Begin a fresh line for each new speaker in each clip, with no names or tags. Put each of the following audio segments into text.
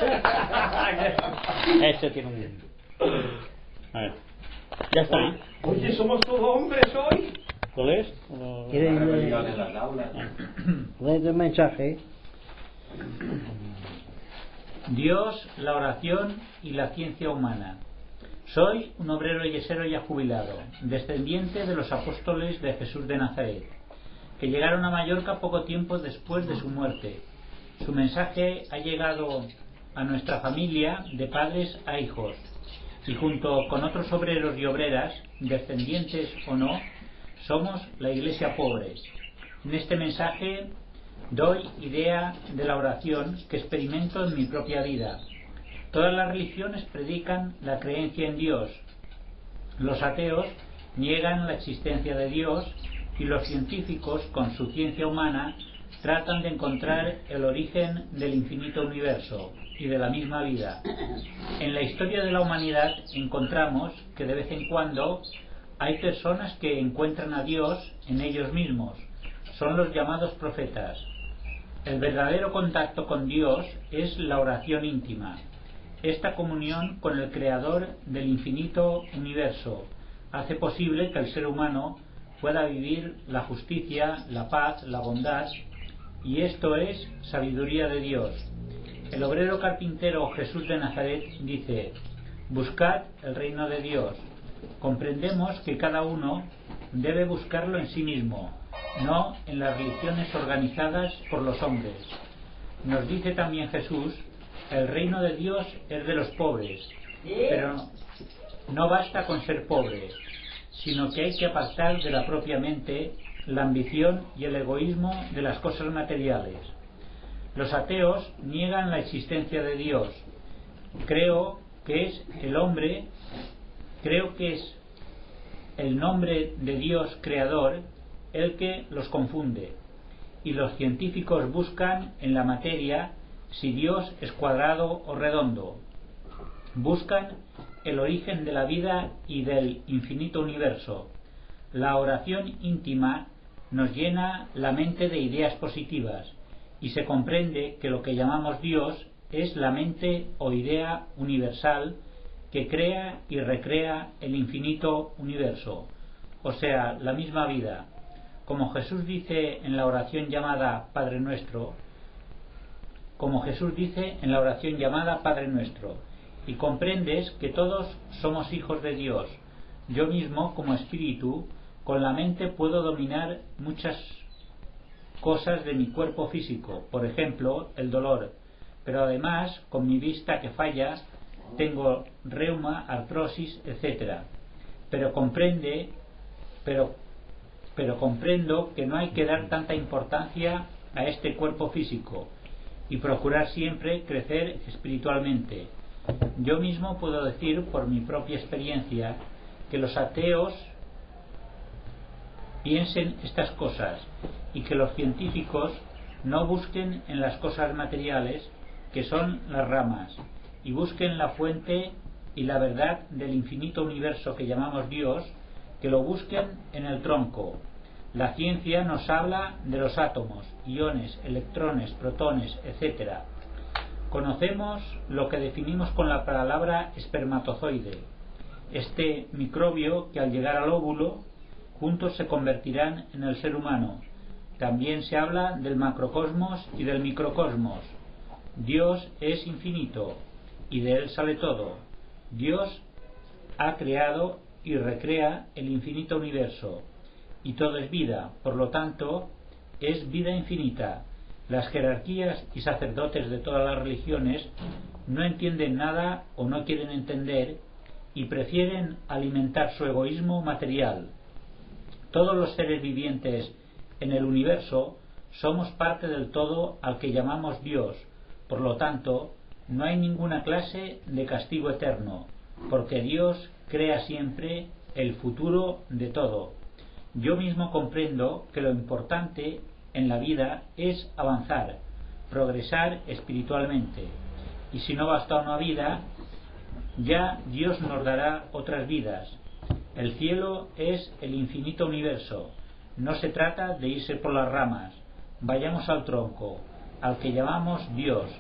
Este tiene un... A ver. Ya está.
Oye, somos todos hombres hoy.
¿Lo lees?
¿Quieres leer el mensaje?
Dios, la oración y la ciencia humana. Soy un obrero yesero ya jubilado, descendiente de los apóstoles de Jesús de Nazaret, que llegaron a Mallorca poco tiempo después de su muerte. Su mensaje ha llegado a nuestra familia de padres a hijos, y junto con otros obreros y obreras, descendientes o no, somos la iglesia pobre. En este mensaje doy idea de la oración que experimento en mi propia vida. Todas las religiones predican la creencia en Dios. Los ateos niegan la existencia de Dios y los científicos, con su ciencia humana, tratan de encontrar el origen del infinito universo y de la misma vida. En la historia de la humanidad encontramos que de vez en cuando hay personas que encuentran a Dios en ellos mismos. Son los llamados profetas. El verdadero contacto con Dios es la oración íntima. Esta comunión con el Creador del infinito universo hace posible que el ser humano pueda vivir la justicia, la paz, la bondad, y esto es sabiduría de Dios. El obrero carpintero Jesús de Nazaret dice: buscad el reino de Dios. Comprendemos que cada uno debe buscarlo en sí mismo, no en las religiones organizadas por los hombres. Nos dice también Jesús: el reino de Dios es de los pobres, pero no basta con ser pobre, sino que hay que apartar de la propia mente la ambición y el egoísmo de las cosas materiales. Los ateos niegan la existencia de Dios. Creo que es el nombre de Dios creador el que los confunde, y los científicos buscan en la materia si Dios es cuadrado o redondo. Buscan el origen de la vida y del infinito universo. La oración íntima nos llena la mente de ideas positivas y se comprende que lo que llamamos Dios es la mente o idea universal que crea y recrea el infinito universo, o sea, la misma vida. Como Jesús dice en la oración llamada Padre Nuestro, y comprendes que todos somos hijos de Dios. Yo mismo, como espíritu, con la mente puedo dominar muchas cosas de mi cuerpo físico, por ejemplo, el dolor, pero además, con mi vista que falla, tengo reuma, artrosis, etc. Pero comprendo que no hay que dar tanta importancia a este cuerpo físico y procurar siempre crecer espiritualmente. Yo mismo puedo decir por mi propia experiencia que los ateos piensen estas cosas y que los científicos no busquen en las cosas materiales, que son las ramas, y busquen la fuente y la verdad del infinito universo que llamamos Dios, que lo busquen en el tronco. La ciencia nos habla de los átomos, iones, electrones, protones, etc. Conocemos lo que definimos con la palabra espermatozoide, este microbio que al llegar al óvulo juntos se convertirán en el ser humano. También se habla del macrocosmos y del microcosmos. Dios es infinito y de él sale todo. Dios ha creado y recrea el infinito universo y todo es vida, por lo tanto es vida infinita. Las jerarquías y sacerdotes de todas las religiones no entienden nada o no quieren entender y prefieren alimentar su egoísmo material. Todos los seres vivientes en el universo somos parte del todo al que llamamos Dios. Por lo tanto, no hay ninguna clase de castigo eterno, porque Dios crea siempre el futuro de todo. Yo mismo comprendo que lo importante en la vida es avanzar, progresar espiritualmente, y si no basta una vida, ya Dios nos dará otras vidas. El cielo es el infinito universo. No se trata de irse por las ramas. Vayamos al tronco, al que llamamos Dios.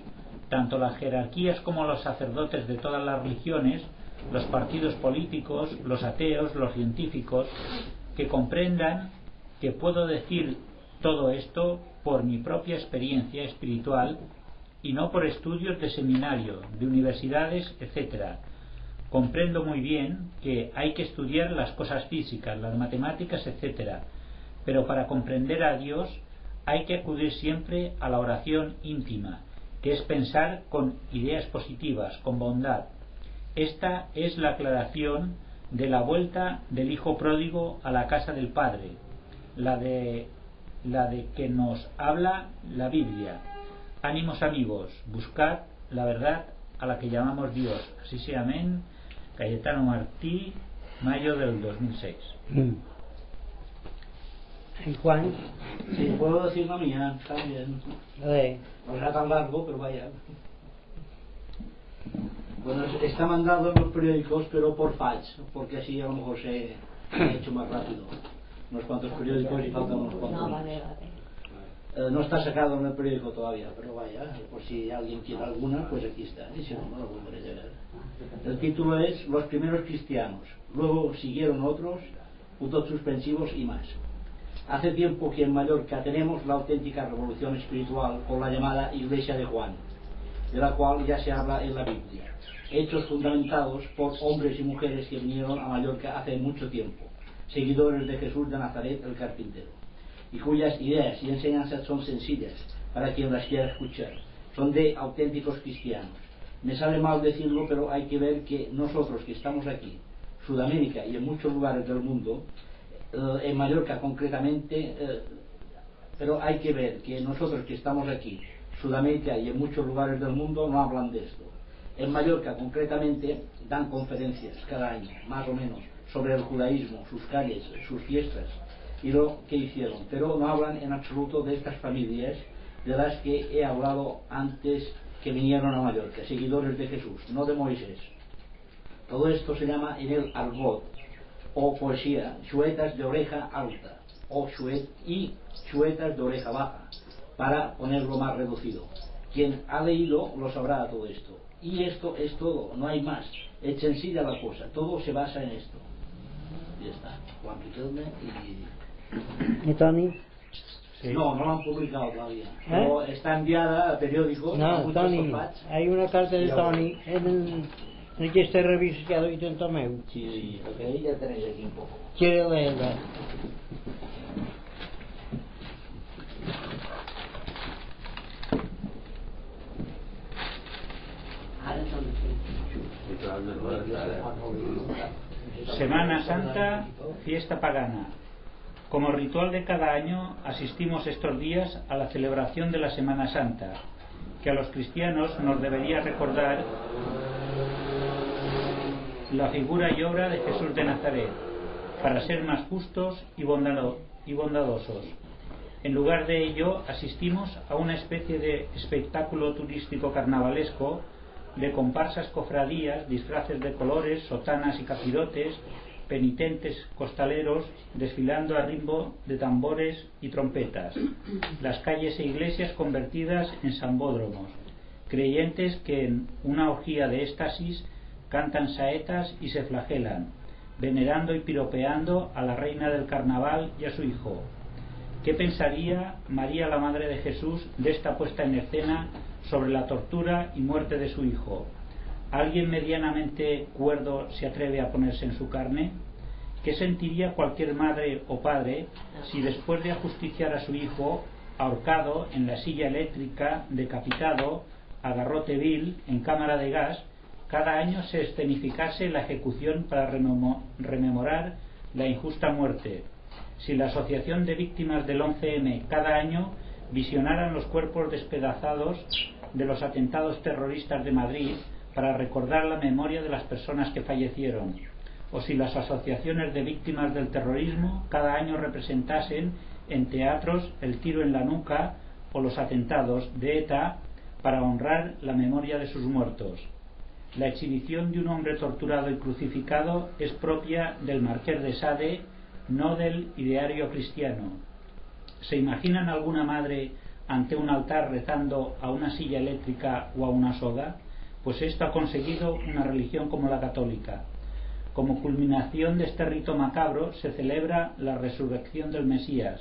tanto las jerarquías como los sacerdotes de todas las religiones, los partidos políticos, los ateos, los científicos, que comprendan que puedo decir todo esto por mi propia experiencia espiritual y no por estudios de seminario, de universidades, etc. Comprendo muy bien que hay que estudiar las cosas físicas, las matemáticas, etc. Pero para comprender a Dios hay que acudir siempre a la oración íntima, que es pensar con ideas positivas, con bondad. Esta es la aclaración de la vuelta del hijo pródigo a la casa del Padre, la de que nos habla la Biblia. Ánimos, amigos, buscad la verdad a la que llamamos Dios. Así sea, amén. Cayetano Martí, mayo del 2006.
¿Y Juan?
Sí, puedo decir la mía también. No era tan largo, pero vaya. Bueno, está mandado en los periódicos, pero por fax, porque así a lo mejor se ha hecho más rápido. Unos cuantos periódicos y faltan unos cuantos.
No, vale.
No está sacado en el periódico todavía, pero vaya, por si alguien quiere alguna, pues aquí está. Y si no, no lo volveré a leer. El título es Los primeros cristianos. Luego siguieron otros, puntos suspensivos y más. Hace tiempo que en Mallorca tenemos la auténtica revolución espiritual con la llamada Iglesia de Juan, de la cual ya se habla en la Biblia. Hechos fundamentados por hombres y mujeres que vinieron a Mallorca hace mucho tiempo, seguidores de Jesús de Nazaret el carpintero, y cuyas ideas y enseñanzas son sencillas para quien las quiera escuchar. Son de auténticos cristianos. Me sabe mal decirlo, pero hay que ver que nosotros que estamos aquí, Sudamérica y en muchos lugares del mundo, en Mallorca concretamente, pero hay que ver que nosotros que estamos aquí, Sudamérica y en muchos lugares del mundo, no hablan de esto. En Mallorca concretamente dan conferencias cada año, más o menos, sobre el judaísmo, sus calles, sus fiestas y lo que hicieron, pero no hablan en absoluto de estas familias de las que he hablado antes que vinieron a Mallorca, seguidores de Jesús, no de Moisés. Todo esto se llama en el argot o poesía, chuetas de oreja alta o chuetas de oreja baja, para ponerlo más reducido. Quien ha leído lo sabrá todo esto. Y esto es todo, no hay más. Es sencilla la cosa, todo se basa en esto. Y ya está. Juan Riquelme
¿Y Tony?
Sí. No lo han publicado todavía. Pero está enviada a periódicos.
No, Tony, hay una carta de Tony en que este revisado y tanto meu.
Sí, porque ya tenéis aquí un poco.
¿Quiere leerla?
Semana Santa, fiesta pagana. Como ritual de cada año asistimos estos días a la celebración de la Semana Santa, que a los cristianos nos debería recordar la figura y obra de Jesús de Nazaret, para ser más justos y bondadosos. En lugar de ello, asistimos a una especie de espectáculo turístico carnavalesco de comparsas, cofradías, disfraces de colores, sotanas y capirotes, penitentes costaleros desfilando a ritmo de tambores y trompetas, las calles e iglesias convertidas en sambódromos, creyentes que en una orgía de éxtasis cantan saetas y se flagelan, venerando y piropeando a la reina del carnaval y a su hijo. ¿Qué pensaría María, la Madre de Jesús, de esta puesta en escena sobre la tortura y muerte de su hijo? ¿Alguien medianamente cuerdo se atreve a ponerse en su carne? ¿Qué sentiría cualquier madre o padre si después de ajusticiar a su hijo, ahorcado en la silla eléctrica, decapitado, a garrote vil, en cámara de gas, cada año se escenificase la ejecución para rememorar la injusta muerte? Si la Asociación de Víctimas del 11M cada año visionaran los cuerpos despedazados de los atentados terroristas de Madrid para recordar la memoria de las personas que fallecieron, o si las asociaciones de víctimas del terrorismo cada año representasen en teatros el tiro en la nuca o los atentados de ETA para honrar la memoria de sus muertos. La exhibición de un hombre torturado y crucificado es propia del Marqués de Sade, no del ideario cristiano. ¿Se imaginan alguna madre ante un altar rezando a una silla eléctrica o a una soga? Pues esto ha conseguido una religión como la católica. Como culminación de este rito macabro se celebra la resurrección del Mesías,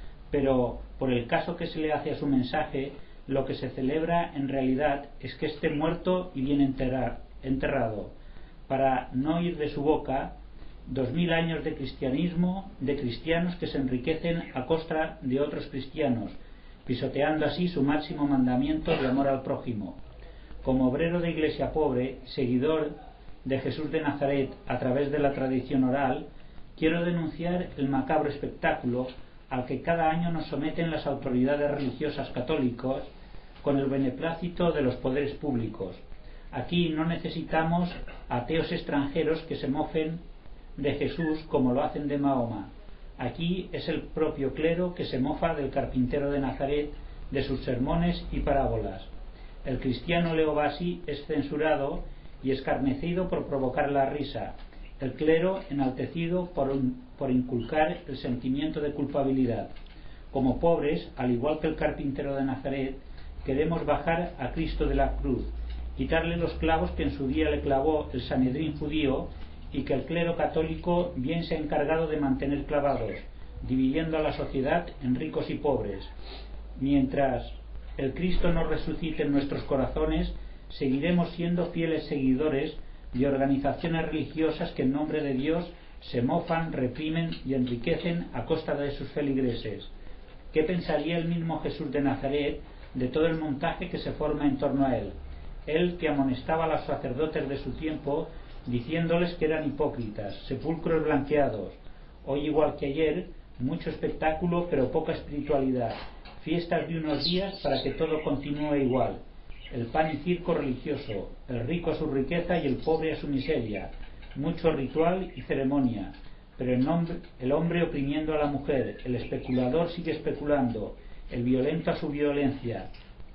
pero por el caso que se le hace a su mensaje, lo que se celebra en realidad es que esté muerto y bien enterrado, para no oír de su boca 2000 años de cristianismo, de cristianos que se enriquecen a costa de otros cristianos, pisoteando así su máximo mandamiento de amor al prójimo. Como obrero de iglesia pobre, seguidor de Jesús de Nazaret a través de la tradición oral, quiero denunciar el macabro espectáculo al que cada año nos someten las autoridades religiosas católicas con el beneplácito de los poderes públicos. Aquí no necesitamos ateos extranjeros que se mofen de Jesús como lo hacen de Mahoma. Aquí es el propio clero que se mofa del carpintero de Nazaret, de sus sermones y parábolas. El cristiano Leo Bassi es censurado y escarnecido por provocar la risa, el clero enaltecido por inculcar el sentimiento de culpabilidad. Como pobres, al igual que el carpintero de Nazaret, queremos bajar a Cristo de la cruz, quitarle los clavos que en su día le clavó el Sanedrín judío y que el clero católico bien se ha encargado de mantener clavados, dividiendo a la sociedad en ricos y pobres. Mientras el Cristo no resucite en nuestros corazones, seguiremos siendo fieles seguidores de organizaciones religiosas que en nombre de Dios se mofan, reprimen y enriquecen a costa de sus feligreses. ¿Qué pensaría el mismo Jesús de Nazaret de todo el montaje que se forma en torno a él? Él que amonestaba a los sacerdotes de su tiempo diciéndoles que eran hipócritas, sepulcros blanqueados. Hoy, igual que ayer, mucho espectáculo pero poca espiritualidad, fiestas de unos días para que todo continúe igual, el pan y circo religioso, el rico a su riqueza y el pobre a su miseria, mucho ritual y ceremonia, pero el hombre oprimiendo a la mujer, el especulador sigue especulando, el violento a su violencia.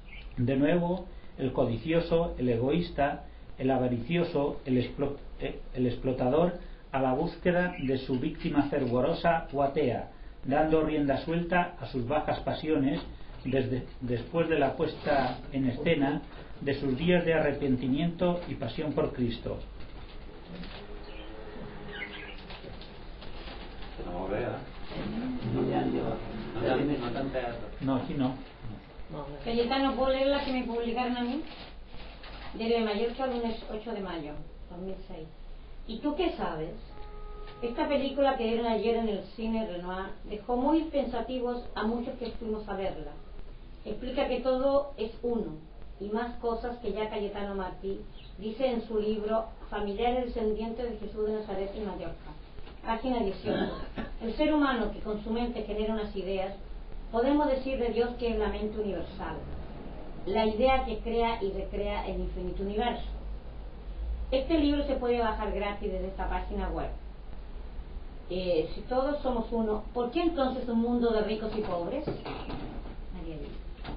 De nuevo, el codicioso, el egoísta, el avaricioso, el explotador a la búsqueda de su víctima fervorosa o atea, dando rienda suelta a sus bajas pasiones después de la puesta en escena de sus días de arrepentimiento y pasión por Cristo. No, aquí no.
Cayetano, ¿puedo leer la que me publicaron a mí? Diario de Mallorca, lunes 8 de mayo 2006. ¿Y tú qué sabes? Esta película que dieron ayer en el cine Renoir dejó muy pensativos a muchos que fuimos a verla. Explica que todo es uno y más cosas que ya Cayetano Martí dice en su libro Familiares descendientes de Jesús de Nazaret y Mallorca, página 18. El ser humano que con su mente genera unas ideas, podemos decir de Dios que es la mente universal, la idea que crea y recrea el infinito universo. Este libro se puede bajar gratis desde esta página web. Si todos somos uno, ¿por qué entonces un mundo de ricos y pobres? María Elisa.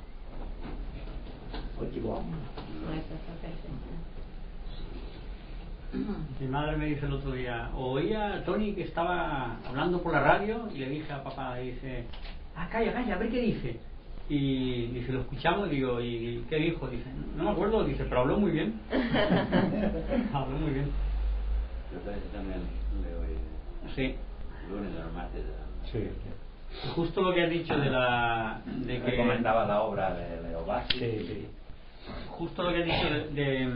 Mi madre me dice el otro día, oía a Tony que estaba hablando por la radio y le dije a papá, dice, calla, a ver qué dice. Y dice, lo escuchamos y digo, ¿y qué dijo? Dice, no me acuerdo, dice, pero habló muy bien. Habló muy bien.
Yo también leo
Sí.
lunes a los martes.
Sí. Justo lo que has dicho de que
comentaba la obra de Leo Bassi.
Sí. Justo lo que has dicho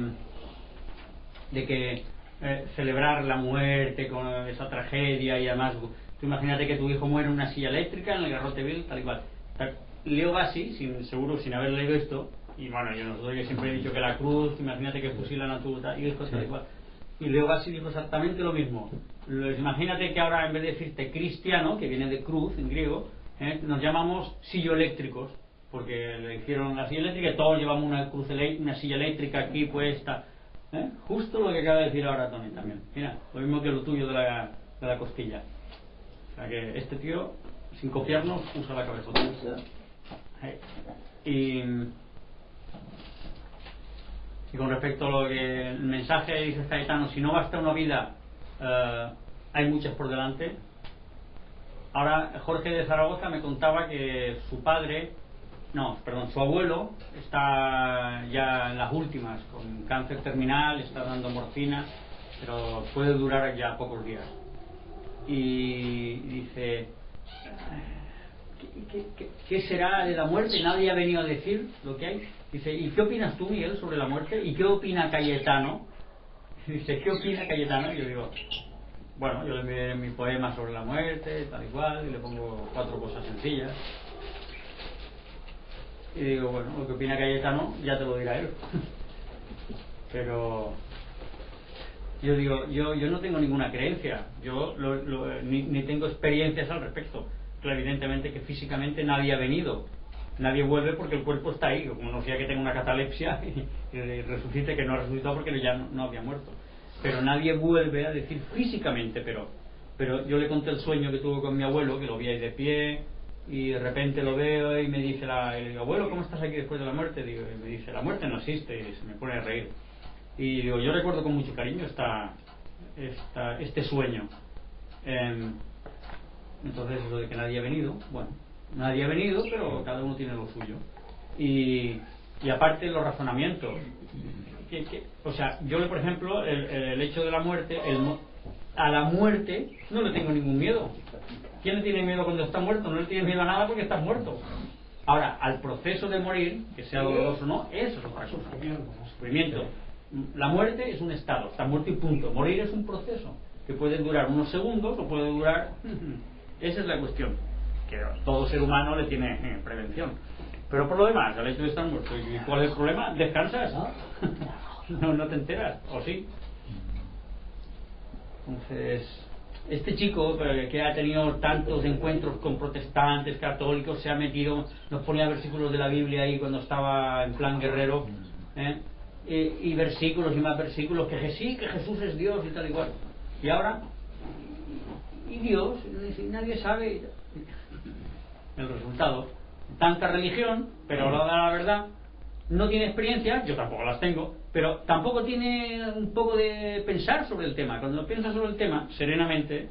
de que celebrar la muerte con esa tragedia y además tú imagínate que tu hijo muere en una silla eléctrica en el Garrote Vil, tal y cual. Leo Bassi, seguro sin haber leído esto, y bueno, yo siempre he dicho que la cruz, imagínate que fusilan a tu hijo, tal y cual. Y Leo Bassi dijo exactamente lo mismo. Imagínate que ahora en vez de decirte cristiano, que viene de cruz en griego, nos llamamos silloeléctricos, porque le hicieron la silla eléctrica y todos llevamos una silla eléctrica aquí puesta. Justo lo que acaba de decir ahora Tony también. Mira, lo mismo que lo tuyo de la costilla. O sea que este tío, sin copiarnos, usa la cabeza. Y con respecto a lo que el mensaje dice Cayetano, si no basta una vida, hay muchas por delante. Ahora Jorge de Zaragoza me contaba que su padre no, perdón, su abuelo está ya en las últimas, con cáncer terminal, está dando morfina, pero puede durar ya pocos días. Y dice, ¿qué será de la muerte? Nadie ha venido a decir lo que hay. Dice, ¿y qué opinas tú, Miguel, sobre la muerte? ¿Y qué opina Cayetano? Dice, ¿qué opina Cayetano? Y yo digo, bueno, yo le envié mi poema sobre la muerte, tal y cual, y le pongo 4 cosas sencillas. Y digo, bueno, lo que opina Cayetano ya te lo dirá él. Pero yo digo, yo no tengo ninguna creencia, yo ni tengo experiencias al respecto. Claro, evidentemente que físicamente nadie ha venido, nadie vuelve porque el cuerpo está ahí, como no sea que tenga una catalepsia y resucite, que no ha resucitado porque ya no había muerto. Pero nadie vuelve a decir físicamente, pero yo le conté el sueño que tuve con mi abuelo, que lo vi ahí de pie, y de repente lo veo y me dice le digo, abuelo, ¿cómo estás aquí después de la muerte? Digo, y me dice, la muerte no existe, y se me pone a reír. Y digo, yo recuerdo con mucho cariño este sueño. Entonces eso de que nadie ha venido, bueno, nadie ha venido, pero cada uno tiene lo suyo. Y aparte los razonamientos, o sea, yo por ejemplo el hecho de la muerte, a la muerte no le tengo ningún miedo. ¿Quién le tiene miedo cuando está muerto? No le tiene miedo a nada porque está muerto. Ahora, al proceso de morir, que sea doloroso o no, eso es otra cosa. Sufrimiento. La muerte es un estado, está muerto y punto. Morir es un proceso que puede durar unos segundos o puede durar... Esa es la cuestión, que todo ser humano le tiene prevención. Pero por lo demás, al hecho de estar muerto, ¿y cuál es el problema? ¿Descansas? No te enteras, ¿o sí? Entonces, este chico que ha tenido tantos encuentros con protestantes, católicos, se ha metido, nos ponía versículos de la Biblia ahí cuando estaba en plan guerrero, y versículos y más versículos, que sí, que Jesús es Dios y tal igual. Y ahora, y Dios, nadie sabe el resultado. Tanta religión, pero a la verdad, no tiene experiencia, yo tampoco las tengo, pero tampoco tiene un poco de pensar sobre el tema. Cuando piensas sobre el tema, serenamente,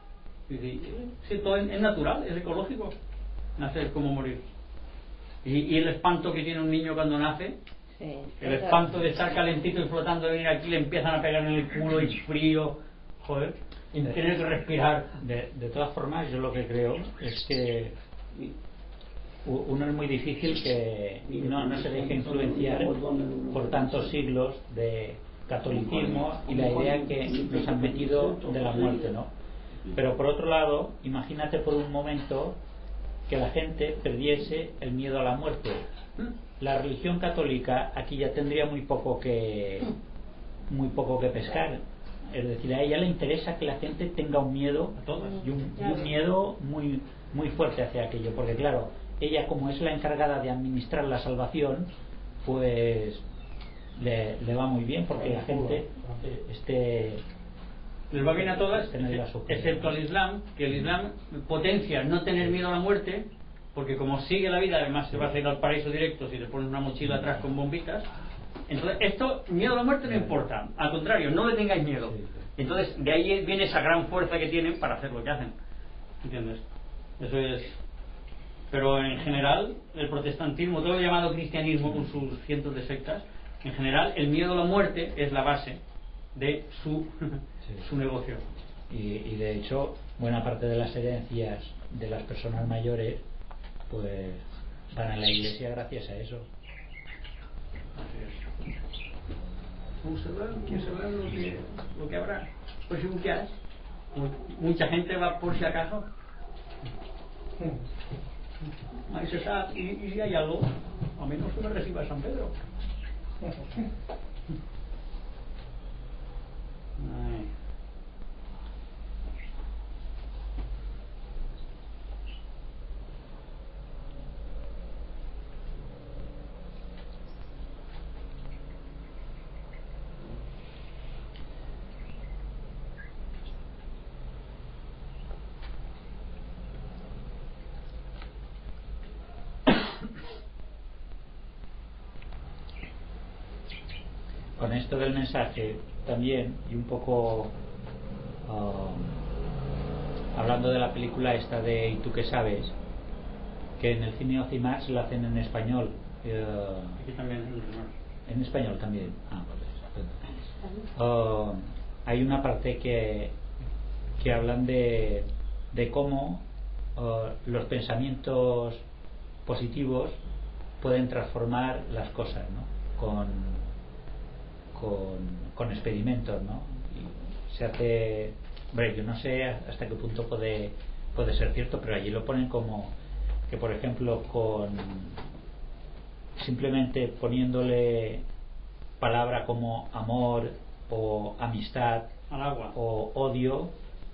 es natural, es ecológico, nacer como morir. Y el espanto que tiene un niño cuando nace, sí, el espanto de estar calentito y flotando, de venir aquí, le empiezan a pegar en el culo y frío, joder, y tener que respirar.
De todas formas, yo lo que creo es que uno es muy difícil que no se deje influenciar por tantos siglos de catolicismo y la idea que nos han metido de la muerte, ¿no? Pero por otro lado, imagínate por un momento que la gente perdiese el miedo a la muerte. La religión católica aquí ya tendría muy poco que pescar. Es decir, a ella le interesa que la gente tenga un miedo y un miedo muy, muy fuerte hacia aquello, porque claro, ella como es la encargada de administrar la salvación, pues le va muy bien, porque la gente
les va bien a todas, excepto al Islam, que el Islam potencia no tener miedo a la muerte, porque como sigue la vida, además se va a ir al paraíso directo si le pones una mochila atrás con bombitas. Entonces, miedo a la muerte no importa, al contrario, no le tengáis miedo. Entonces, de ahí viene esa gran fuerza que tienen para hacer lo que hacen. ¿Entiendes? Eso es. Pero en general, el protestantismo, todo lo llamado cristianismo con sus cientos de sectas, en general, el miedo a la muerte es la base de su negocio.
Y de hecho, buena parte de las herencias de las personas mayores, pues van a la iglesia gracias a eso.
¿Quién sabrá lo que habrá? Pues si quieres, mucha gente va por si acaso. Ahí se sabe, y si hay algo, a menos que me reciba San Pedro. Ay.
Con esto del mensaje también, y un poco hablando de la película esta de ¿Y tú qué sabes?, que en el cine Ocimax lo hacen en español.
Aquí también
En español también. Hay una parte que hablan de cómo los pensamientos positivos pueden transformar las cosas, ¿no? con experimentos, ¿no? Y se hace, hombre, yo no sé hasta qué punto puede ser cierto, pero allí lo ponen como que, por ejemplo, simplemente poniéndole palabra como amor o amistad
al agua
o odio,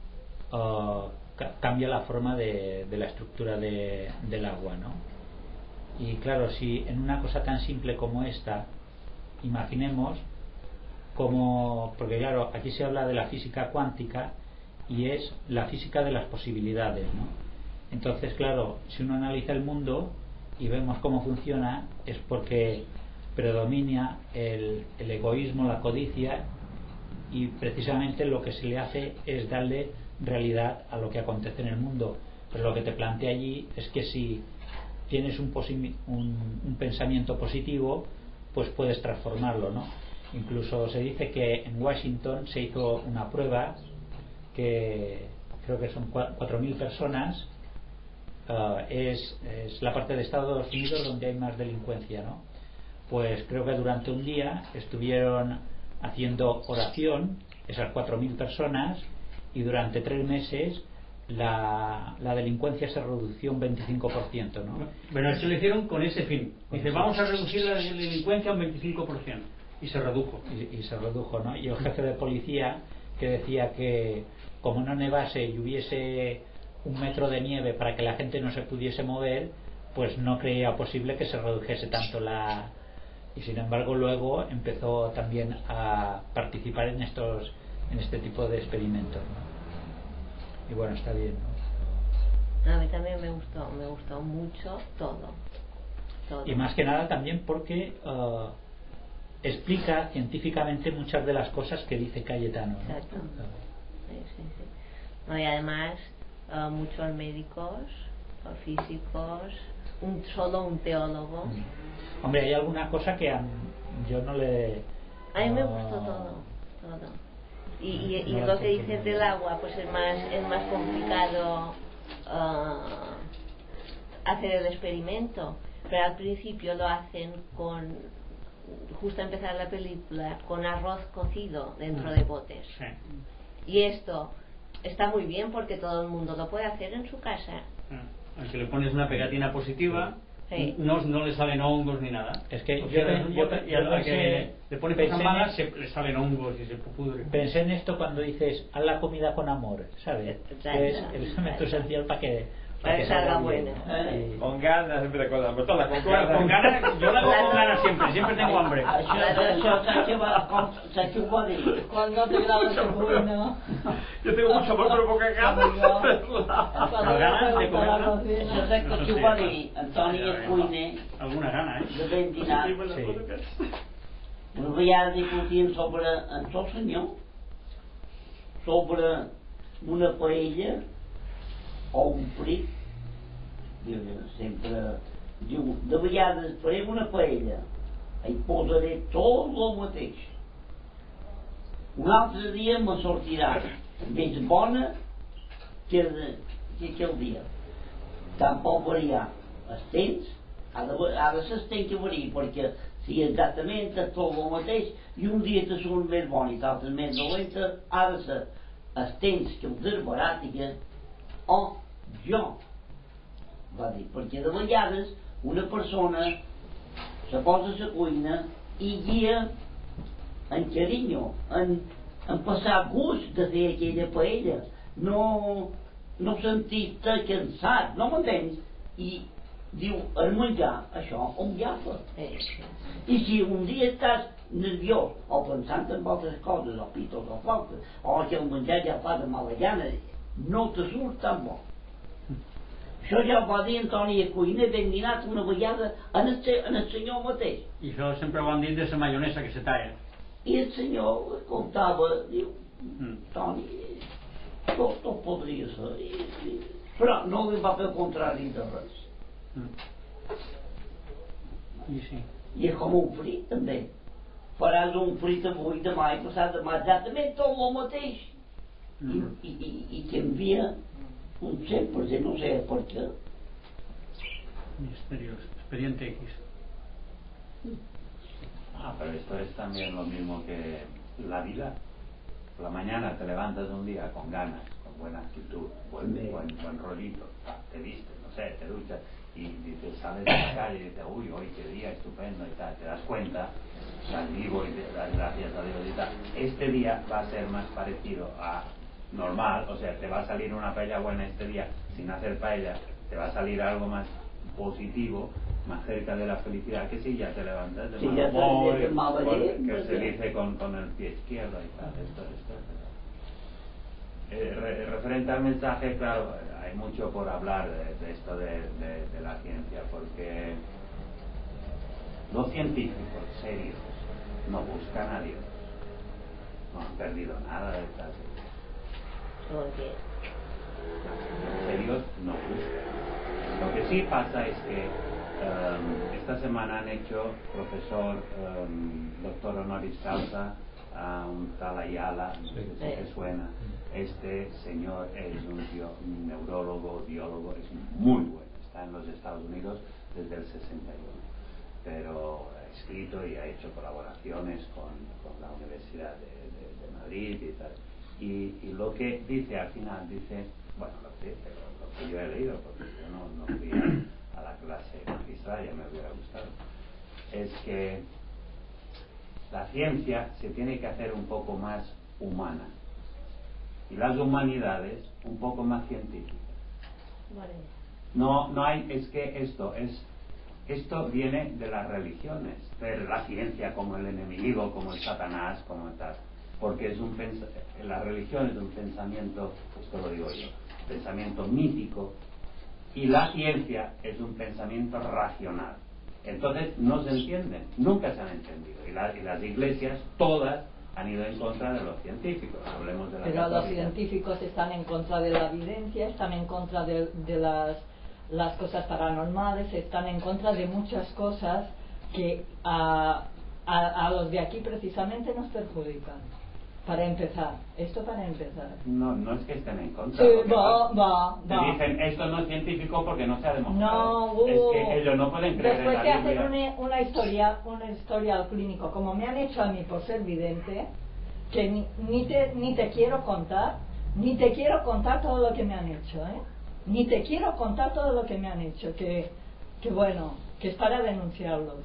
cambia la forma de la estructura del agua, ¿no? Y claro, si en una cosa tan simple como esta, imaginemos como, porque claro, aquí se habla de la física cuántica y es la física de las posibilidades, ¿no? Entonces, claro, si uno analiza el mundo y vemos cómo funciona, es porque predomina el egoísmo, la codicia, y precisamente lo que se le hace es darle realidad a lo que acontece en el mundo. Pero lo que te plantea allí es que si tienes un pensamiento positivo, pues puedes transformarlo, ¿no? Incluso se dice que en Washington se hizo una prueba que creo que son 4.000 personas. Es la parte de Estados Unidos donde hay más delincuencia, ¿no? Pues creo que durante un día estuvieron haciendo oración esas 4.000 personas y durante 3 meses la delincuencia se redució un 25%, ¿no?
Pero eso lo hicieron con ese fin. Dice, vamos a reducir la delincuencia un 25%. Y se redujo.
Y se redujo, ¿no? Y el jefe de policía que decía que como no nevase y hubiese 1 metro de nieve para que la gente no se pudiese mover, pues no creía posible que se redujese tanto y sin embargo luego empezó también a participar en este tipo de experimentos, ¿no? Y bueno, está bien, ¿no?
A mí también me gustó mucho todo.
Y más que nada también porque explica científicamente muchas de las cosas que dice Cayetano, ¿no?
Exacto. Sí. No, y además muchos médicos, físicos, solo un teólogo.
Hombre, hay alguna cosa que yo no le...
A mí me gustó todo. Y no, lo que dices del agua, pues es más complicado hacer el experimento, pero al principio lo hacen justo a empezar la película, con arroz cocido dentro de botes.
Sí.
Y esto está muy bien porque todo el mundo lo puede hacer en su casa.
Al que le pones una pegatina positiva,
sí.
No le salen hongos ni nada.
Es que
y al que le pones cosas malas le salen hongos y se pudre.
Pensé en esto cuando dices haz la comida con amor, ¿sabes? Que es el elemento esencial para que
salga buena.
Con ganas, siempre cosas, pero todas
Con ganas, yo la hago con ganas siempre tengo hambre.
Cuando te grabas el bueno.
Yo tengo mucho amor, pero poca ganas.
ganas de comer, ¿no?
Això és que si ho va dir Antoni és cuiner
Alguna gana,
de ben dinat. Una vegada discutien sobre el senyor, sobre una paella o un frit. Sempre diu, de vegades farem una paella i posaré tot el mateix. Un altre dia me sortirà més bona que aquell dia. Tampoc variar els temps, ha de ser el temps que variï, perquè si exactament és tot el mateix i un dia te surt més bon i l'altre més dolenta, ha de ser els temps que els desbaràtica o jo, va dir, perquè de vegades una persona se posa a la cuina i guia en carinyo, en passar gust de fer aquella paella, no sentir-te cansat, no m'entens? I diu, el menjar, això ho agafa. I si un dia estàs nerviós o pensant en altres coses, o pitos o faltes, o que el menjar ja fa de mala gana, no te surt tan bo. Això ja ho va dir Antoni a cuiner ben dinat una vegada en el senyor mateix.
I això sempre ho han dit de la maionesa que se talla.
I el senyor comptava, diu, Toni, tot podria ser, però no li va fer el contrari de res.
I sí.
I és com un frit, també. Faràs un frit avui, demà i passat demà, exactament tot el mateix. I canvia un 100%, no sé per què.
Misterios, expediente X.
Pero esto es también lo mismo que la vida. Por la mañana te levantas un día con ganas, con buena actitud, buen rollito, te vistes, no sé, te duchas y dices, sales a la calle y dices, uy, hoy qué día estupendo y tal, te das cuenta, estás vivo y te das gracias a Dios y tal. Este día va a ser más parecido a normal, o sea, te va a salir una paella buena este día sin hacer paella, te va a salir algo más positivo, más cerca de la felicidad, que si ya te levantas de mal humor, que se dice con el pie izquierdo y tal. Referente al mensaje, claro, hay mucho por hablar de esto de la ciencia, porque los científicos serios no buscan a Dios, no han perdido nada de estas
Porque
los serios no buscan. Lo que sí pasa es que esta semana han hecho profesor, doctor honoris causa a un tal Ayala, no sé si te suena. Este señor es un neurólogo, biólogo, es muy bueno, está en los Estados Unidos desde el 61, pero ha escrito y ha hecho colaboraciones con la Universidad de Madrid y tal. Y lo que dice al final, dice, bueno, lo que yo he leído, porque yo no fui a la clase magistral, ya me hubiera gustado, es que la ciencia se tiene que hacer un poco más humana y las humanidades un poco más científicas.
vale.
No hay, es que esto viene de las religiones, ver la ciencia como el enemigo, como el Satanás, como tal, porque la religión es un pensamiento, esto lo digo yo, pensamiento mítico, y la ciencia es un pensamiento racional. Entonces no se entienden, nunca se han entendido, y las iglesias todas han ido en contra de los científicos. Hablemos de la
Pero los
católica.
científicos están en contra de la evidencia, están en contra de las cosas paranormales, están en contra de muchas cosas que a los de aquí precisamente nos perjudican. Para empezar, esto para empezar.
No es que estén en contra. Te dicen, esto no es científico porque no se ha demostrado.
No,
es que ellos no pueden creer
después
en
de
la
hacer
Biblia.
una historia al clínico, como me han hecho a mí por ser vidente, que ni te quiero contar todo lo que me han hecho, ni te quiero contar todo lo que me han hecho, que bueno, que es para denunciarlos,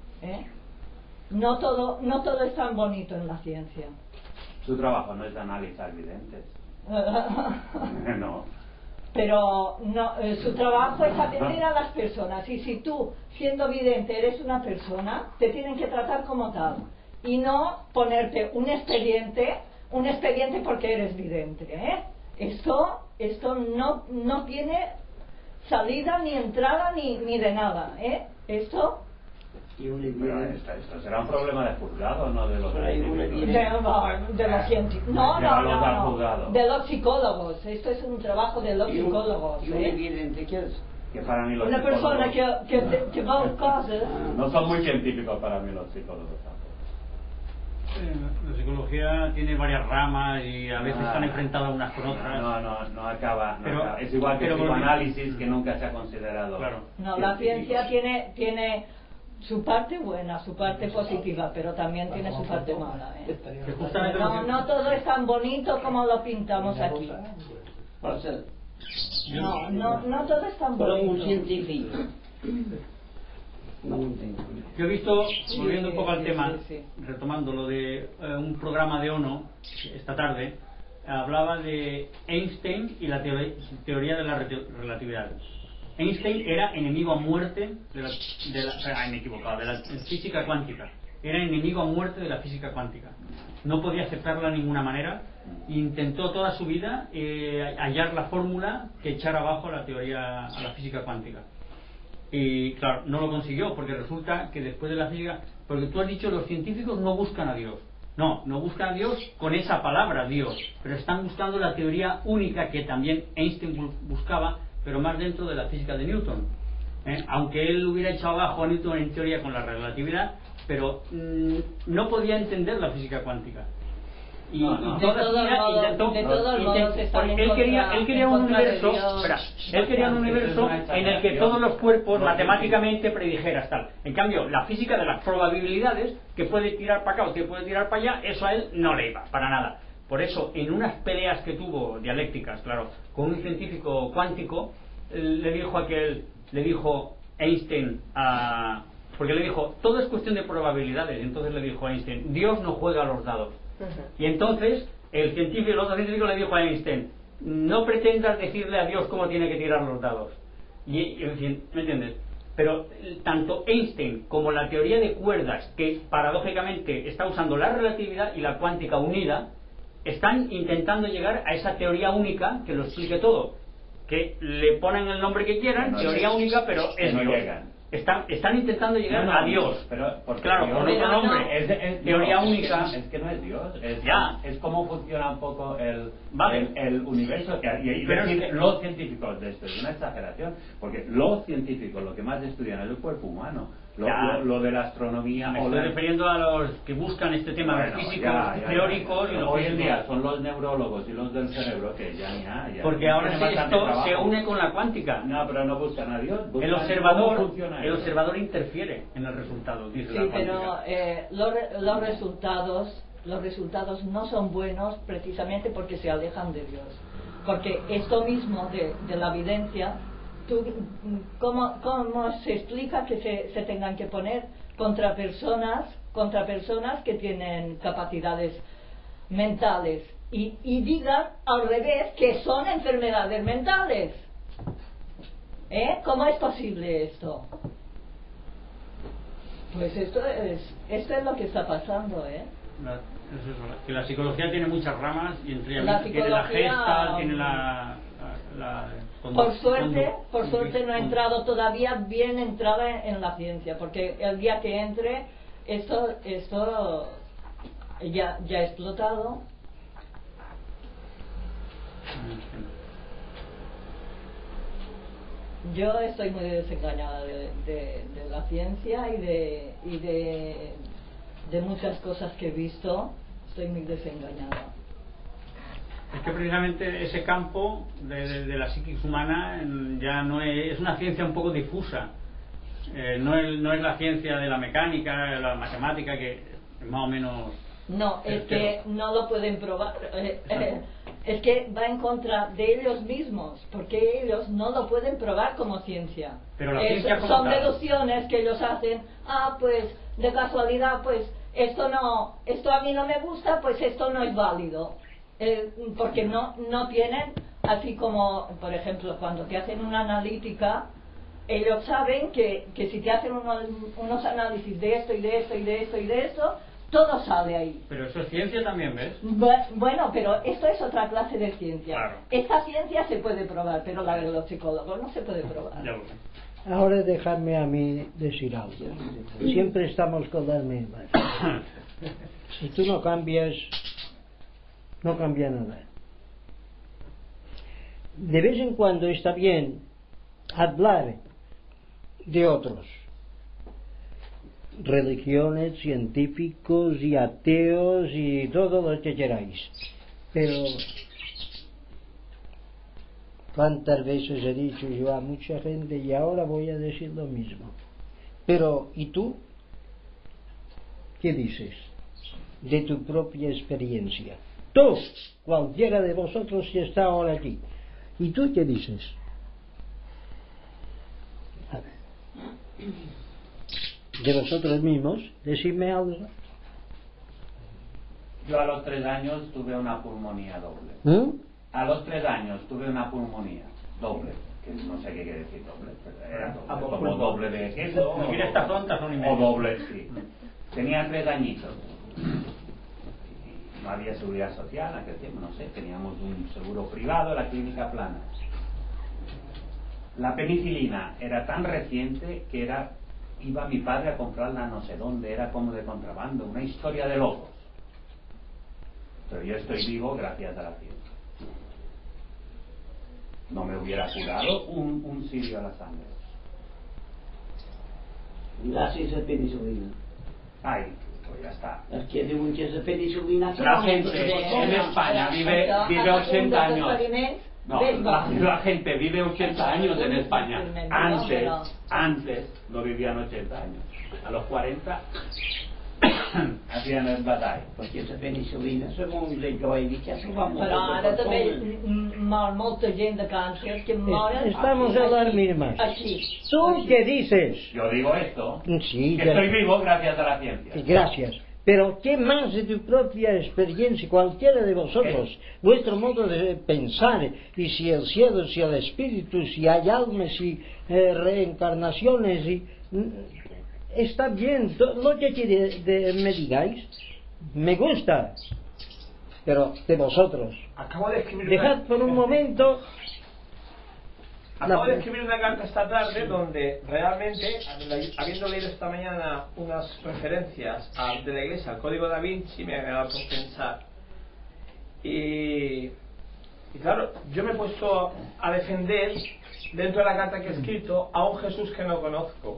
no todo es tan bonito en la ciencia.
Su trabajo no es analizar videntes. No.
Pero no, su trabajo es atender a las personas, y si tú, siendo vidente, eres una persona, te tienen que tratar como tal y no ponerte un expediente porque eres vidente, Esto no tiene salida ni entrada ni de nada, Esto
Pero esto será un problema de juzgado, no de los
de los científicos. No. De los psicólogos. Esto es un trabajo de los psicólogos.
Que para mí los
Una persona
psicólogos
que va cosas.
no son muy científicos para mí los psicólogos tampoco.
La psicología tiene varias ramas y a veces están enfrentadas unas con otras.
No acaba.
Pero-
es igual que el
pero
psicoanálisis, que nunca se ha considerado.
Claro.
No, la
científico.
ciencia tiene su parte buena, su parte positiva, pero también tiene su parte mala.
Que justamente
No todo es tan bonito como lo pintamos aquí. No todo es tan
Però un
bonito.
científic no ho entenc.
Yo he visto, volviendo un poco al
sí,
tema,
sí.
retomando lo de un programa de ONU esta tarde, hablaba de Einstein y la teoría de la relatividad. Einstein era enemigo a muerte de la física cuántica. Era enemigo a muerte de la física cuántica. No podía aceptarla de ninguna manera. Intentó toda su vida hallar la fórmula que echara abajo a la física cuántica. Y claro, no lo consiguió, porque resulta que después de la física, porque tú has dicho los científicos no buscan a Dios. No buscan a Dios con esa palabra Dios, pero están buscando la teoría única que también Einstein buscaba, pero más dentro de la física de Newton. aunque él hubiera echado abajo a Newton en teoría con la relatividad, pero no podía entender la física cuántica. Y
de todos modos están en contra,
él quería un universo, él quería un universo en el que todos los cuerpos matemáticamente predijeras tal. En cambio, la física de las probabilidades, que puede tirar para acá o que puede tirar para allá, eso a él no le iba para nada. Por eso, en unas peleas que tuvo dialécticas, claro, con un científico cuántico, le dijo Einstein porque le dijo, todo es cuestión de probabilidades. Y entonces le dijo a Einstein, Dios no juega a los dados. Y entonces el otro científico le dijo a Einstein, no pretendas decirle a Dios cómo tiene que tirar los dados. En fin, ¿me entiendes? Pero tanto Einstein como la teoría de cuerdas, que paradójicamente está usando la relatividad y la cuántica unida, están intentando llegar a esa teoría única que lo explique todo, que le ponen el nombre que quieran, teoría única, pero es Dios. Están intentando llegar a Dios,
pero
claro, con otro nombre, es teoría única.
Es que no es Dios, es cómo funciona un poco el universo. Y
pero
decir, los científicos de esto es una exageración, porque los científicos lo que más estudian es el cuerpo humano. Lo de la astronomía.
Me estoy refiriendo a los que buscan este tema de físicos teóricos. Y
hoy en día son los neurólogos y los del cerebro que ya
porque ahora esto se une con la cuántica.
No, pero no buscan a Dios.
El observador interfiere en el resultado, dice la cuántica.
Pero los resultados no son buenos precisamente porque se alejan de Dios. Porque esto mismo de la evidencia, ¿cómo se explica que se tengan que poner contra personas que tienen capacidades mentales y digan al revés que son enfermedades mentales? ¿Cómo es posible esto? Pues esto es lo que está pasando,
que la psicología tiene muchas ramas y entre ellas tiene la gesta, tiene la
por suerte no he entrado todavía bien entrada en la ciencia, porque el día que entre esto ya ha explotado. Yo estoy muy desengañada de la ciencia y de muchas cosas que he visto. Estoy muy desengañada.
Es que precisamente ese campo de la psiquis humana ya no es una ciencia un poco difusa. No es la ciencia de la mecánica, de la matemática, que es más o menos...
No, es que no lo pueden probar. Es que va en contra de ellos mismos, porque ellos no lo pueden probar como ciencia.
Pero la ciencia
son deducciones que ellos hacen. Pues de casualidad, pues esto a mí no me gusta, pues esto no es válido. Porque no tienen, así como por ejemplo cuando te hacen una analítica, ellos saben que si te hacen unos análisis de esto y de esto y de esto y de esto, todo sale ahí.
Pero eso es ciencia también, ¿ves?
Bueno, pero esto es otra clase de ciencia.
Claro.
Esta ciencia se puede probar, pero la de los psicólogos no se puede probar.
Ahora dejadme a mí decir algo. Siempre estamos con las mismas. Si tú no cambias, no cambia nada. De vez en cuando está bien hablar de otros, religiones, científicos y ateos y todo lo que queráis, pero cuántas veces he dicho yo a mucha gente y ahora voy a decir lo mismo, pero ¿y tú? ¿Qué dices de tu propia experiencia? Tú, cualquiera de vosotros que está ahora aquí, ¿y tú qué dices? A ver. De vosotros mismos, decidme algo.
Yo a los 3 años tuve una pulmonía doble. A los 3 años tuve una pulmonía doble, que no sé qué quiere decir doble, pero era doble, como doble de queso o doble, sí. Tenía 3 añitos. No había seguridad social en aquel tiempo, no sé, teníamos un seguro privado, la clínica Plana. La penicilina era tan reciente que iba mi padre a comprarla no sé dónde, era como de contrabando, una historia de locos. Pero yo estoy vivo gracias a la ciencia. No me hubiera curado un sirio a la sangre.
Gracias a penicilina.
Ay, pues ya está.
Es que de muchas penicilina...
La gente en España vive 80 años. No, la gente vive 80 años en España. Antes no vivían 80 años. A los 40 hacían el batall.
Perquè la penicilina, segons la joidica, s'ho va
Però ara també mor molta gent de càncer que moren...
Estamos a las mismas.
Aquí.
¿Tú qué dices?
Yo digo esto,
Sí,
que estoy vivo gracias a la ciencia.
gracias. Pero ¿qué más de tu propia experiencia, cualquiera de vosotros, vuestro modo de pensar, y si el cielo, si el espíritu, si hay almas, si reencarnaciones, y, está bien, lo que me digáis, me gusta, pero de vosotros,
Acabo de escribir
dejad por un momento...
Acabo de escribir una carta esta tarde donde realmente, habiendo leído esta mañana unas referencias de la Iglesia al Código Da Vinci, me ha dado por pensar. Y claro, yo me he puesto a defender, dentro de la carta que he escrito, a un Jesús que no conozco.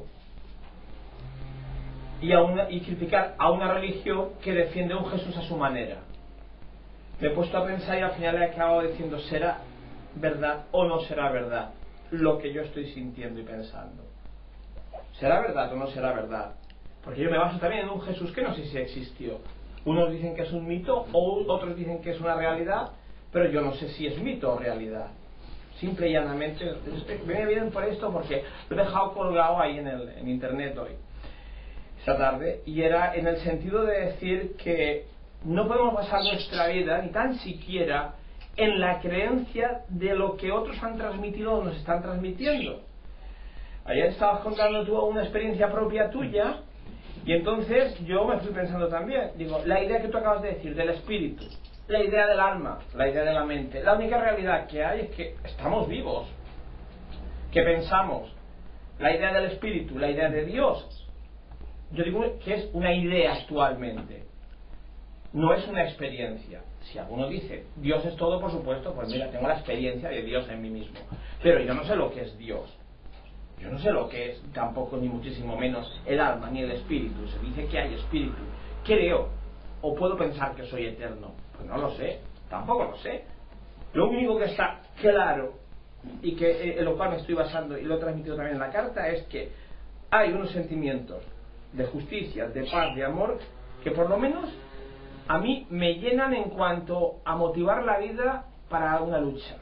Y criticar a una religión que defiende a un Jesús a su manera. Me he puesto a pensar y al final he acabado diciendo, ¿será verdad o no será verdad lo que yo estoy sintiendo y pensando? ¿Será verdad o no será verdad? Porque yo me baso también en un Jesús que no sé si existió. Unos dicen que es un mito, o otros dicen que es una realidad, pero yo no sé si es mito o realidad. Simple y llanamente, me vienen por esto porque lo he dejado colgado ahí en internet hoy, esta tarde, y era en el sentido de decir que no podemos basar nuestra vida, ni tan siquiera, en la creencia de lo que otros han transmitido o nos están transmitiendo. Ayer estabas contando tú una experiencia propia tuya, y entonces yo me fui pensando también, digo, la idea que tú acabas de decir del espíritu, la idea del alma, la idea de la mente, la única realidad que hay es que estamos vivos, que pensamos. La idea del espíritu, la idea de Dios, yo digo que es una idea actualmente, no es una experiencia. Si alguno dice, Dios es todo, por supuesto, pues mira, tengo la experiencia de Dios en mí mismo. Pero yo no sé lo que es Dios. Yo no sé lo que es, tampoco, ni muchísimo menos, el alma, ni el espíritu. Se dice que hay espíritu. Creo, o puedo pensar que soy eterno. Pues no lo sé, tampoco lo sé. Lo único que está claro, y que en lo cual me estoy basando, y lo he transmitido también en la carta, es que hay unos sentimientos de justicia, de paz, de amor, que por lo menos a mí me llenan en cuanto a motivar la vida para una lucha.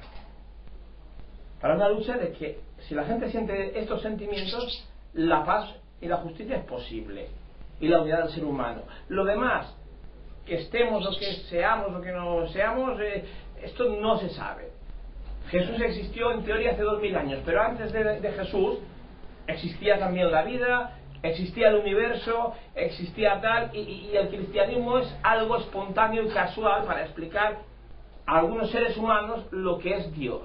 Para una lucha de que si la gente siente estos sentimientos, la paz y la justicia es posible. Y la unidad del ser humano. Lo demás, que estemos o que seamos o que no seamos, esto no se sabe. Jesús existió en teoría hace 2000 años, pero antes de Jesús existía también la vida, existía el universo, existía tal, y el cristianismo es algo espontáneo y casual para explicar a algunos seres humanos lo que es Dios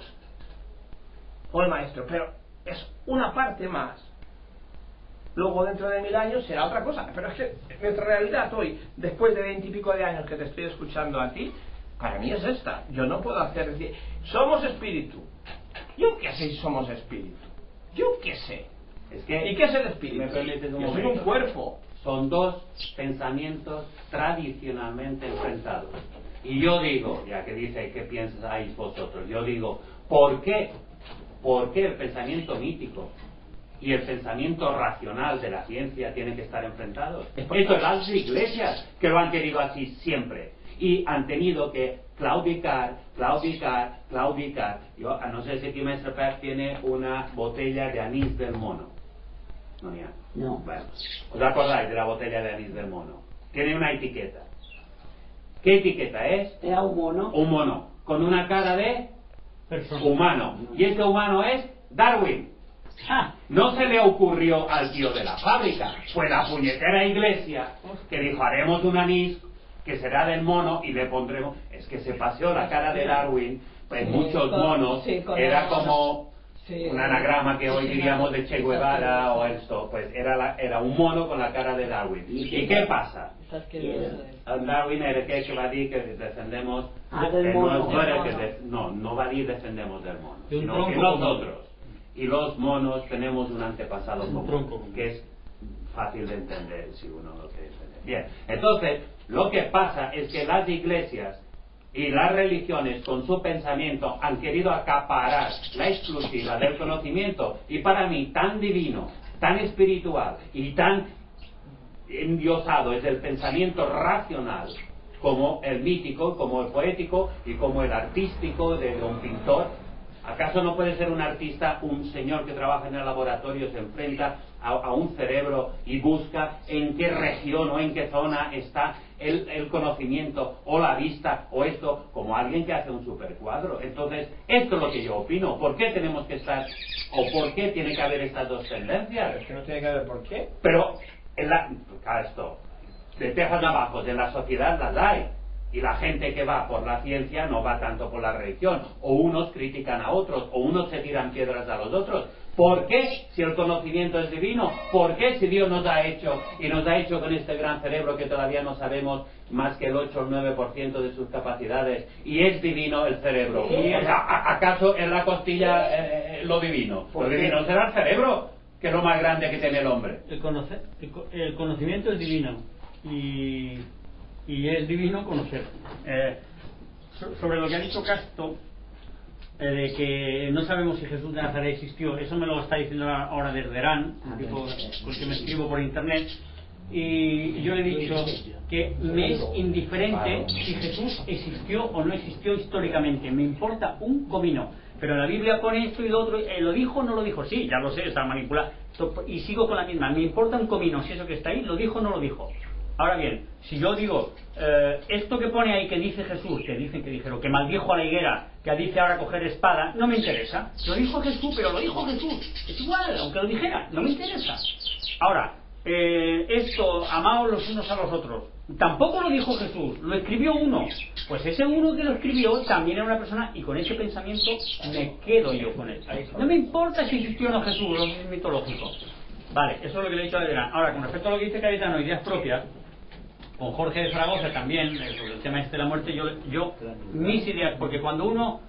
o el maestro, pero es una parte más. Luego dentro de 1000 años será otra cosa, pero es que nuestra realidad hoy, después de 20 y pico de años que te estoy escuchando a ti, para mí es esta. Yo no puedo hacer decir, somos espíritu. Yo qué sé si somos espíritu, yo qué sé.
Es que,
¿y qué es el espíritu?
¿me permites un
Yo soy
momento?
un cuerpo.
Son dos pensamientos tradicionalmente enfrentados. Y yo digo, ya que dice, ¿qué pensáis vosotros? Yo digo, ¿por qué? ¿Por qué el pensamiento mítico y el pensamiento racional de la ciencia tienen que estar enfrentados? Esto es las iglesias que lo han querido así siempre. Y han tenido que claudicar. Yo, a no ser si aquí Maestro Paz tiene una botella de anís del mono. No, ya.
No.
Bueno, ¿os acordáis de la botella de anís del mono? Tiene una etiqueta. ¿Qué etiqueta es?
Era un mono.
Un mono, con una cara de humano. Y este humano es Darwin. No se le ocurrió al tío de la fábrica. Fue la puñetera iglesia que dijo, haremos un anís que será del mono y le pondremos... Es que se paseó la cara de Darwin, pues
Sí,
muchos monos, era
el mono.
como
Sí,
un anagrama que hoy diríamos de Che Guevara o esto, pues era un mono con la cara de Darwin. ¿Y qué pasa? Darwin era el que va a decir que defendemos,
del mono.
no va a decir defendemos del mono,
De un
sino
tronco
que nosotros y los monos tenemos un antepasado común, que es
fácil de entender si uno lo quiere entender. Bien, entonces lo que pasa es que las iglesias y las religiones con su pensamiento han querido acaparar la exclusiva del conocimiento, y para mí tan divino, tan espiritual y tan endiosado es el pensamiento racional, como el mítico, como el poético y como el artístico de un pintor. ¿Acaso no puede ser un artista un señor que trabaja en el laboratorio, se enfrenta a un cerebro y busca en qué región o en qué zona está el conocimiento o la vista o esto, como alguien que hace un supercuadro? Entonces, esto es lo que yo opino. ¿Por qué tenemos que estar, o por qué tiene que haber estas dos tendencias?
Es que no tiene que haber por qué.
Pero, esto, de tejas abajo, de la sociedad las hay. Y la gente que va por la ciencia no va tanto por la religión. O unos critican a otros, o unos se tiran piedras a los otros. ¿Por qué si el conocimiento es divino? ¿Por qué si Dios nos ha hecho, y nos ha hecho con este gran cerebro que todavía no sabemos más que el 8 o el 9% de sus capacidades, y es divino el cerebro? O sea, ¿acaso en la costilla lo divino? Lo divino será el cerebro, que es lo más grande que tiene el hombre.
El conocimiento es divino, y es divino conocer. Sobre lo que ha dicho Castro, de que no sabemos si Jesús de Nazaret existió, eso me lo está diciendo ahora desde Herán, un tipo con el que me escribo por internet, y yo he dicho que me es indiferente si Jesús existió o no existió históricamente, me importa un comino. Pero la Biblia pone esto y lo otro, ¿lo dijo o no lo dijo? Sí, ya lo sé, está manipulado, y sigo con la misma, me importa un comino si eso que está ahí lo dijo o no lo dijo. Ahora bien, si yo digo, esto que pone ahí que dice Jesús, que dicen que dijeron, que maldijo a la higuera, que dice ahora coger espada, no me interesa. Lo dijo Jesús, pero lo dijo Jesús. Es igual, aunque lo dijera, no me interesa. Ahora, esto, amaos los unos a los otros, tampoco lo dijo Jesús, lo escribió uno. Pues ese uno que lo escribió también era una persona, y con ese pensamiento me quedo yo con él. No me importa si existió o no Jesús, lo es mitológico. Vale, eso es lo que le he dicho a Adrián. Ahora, con respecto a lo que dice Cayetano, ideas propias, con Jorge de Zaragoza también, sobre el tema este de la muerte, yo mis ideas, porque cuando uno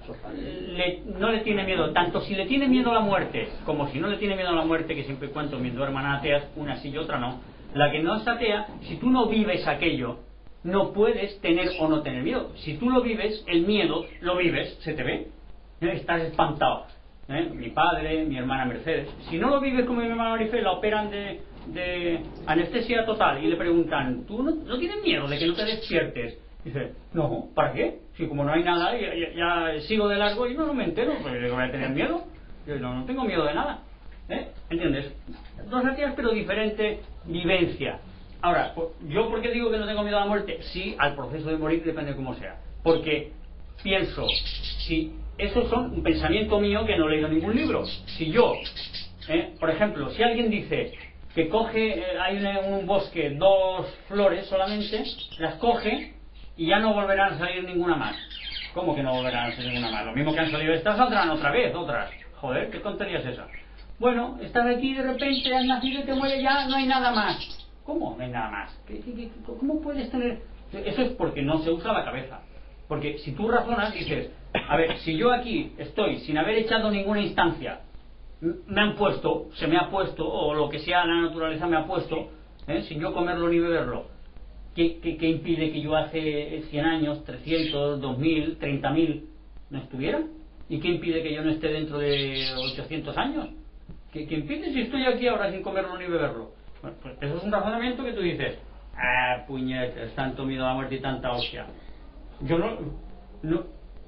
no le tiene miedo, tanto si le tiene miedo a la muerte, como si no le tiene miedo a la muerte, que siempre cuento mis dos hermanas ateas, una sí y otra no, la que no es atea, si tú no vives aquello, no puedes tener o no tener miedo. Si tú lo vives, el miedo lo vives, se te ve, estás espantado. Mi padre, mi hermana Mercedes, si no lo vives como mi hermana Marifé, la operan de anestesia total y le preguntan, ¿tú no tienes miedo de que no te despiertes? Dice, no, ¿para qué? Si como no hay nada, ya sigo de largo y no me entero, pues voy a tener miedo. Yo no tengo miedo de nada. ¿Entiendes? Dos ateas pero diferente vivencia. Ahora, ¿yo por qué digo que no tengo miedo a la muerte? Sí, al proceso de morir, depende de cómo sea. Porque pienso, si eso es un pensamiento mío que no he leído en ningún libro. Si yo, por ejemplo, si alguien dice que coge, hay un bosque, 2 flores solamente, las coge y ya no volverán a salir ninguna más. ¿Cómo que no volverán a salir ninguna más? Lo mismo que han salido estas, saldrán otra vez, otras. Joder, ¿qué tontería es esa? Bueno, estás aquí de repente, has nacido y te mueres, ya no hay nada más. ¿Cómo no hay nada más? ¿Cómo puedes tener...? Eso es porque no se usa la cabeza. Porque si tú razonas, dices, a ver, si yo aquí estoy sin haber echado ninguna instancia, se me ha puesto, o lo que sea la naturaleza me ha puesto, sin yo comerlo ni beberlo, ¿qué impide que yo hace 100 años, 300, 2000, 30.000 no estuviera? ¿Y qué impide que yo no esté dentro de 800 años? ¿Qué impide si estoy aquí ahora sin comerlo ni beberlo? Bueno, pues eso es un razonamiento que tú dices, puñetas, tanto miedo a la muerte y tanta hostia. Yo no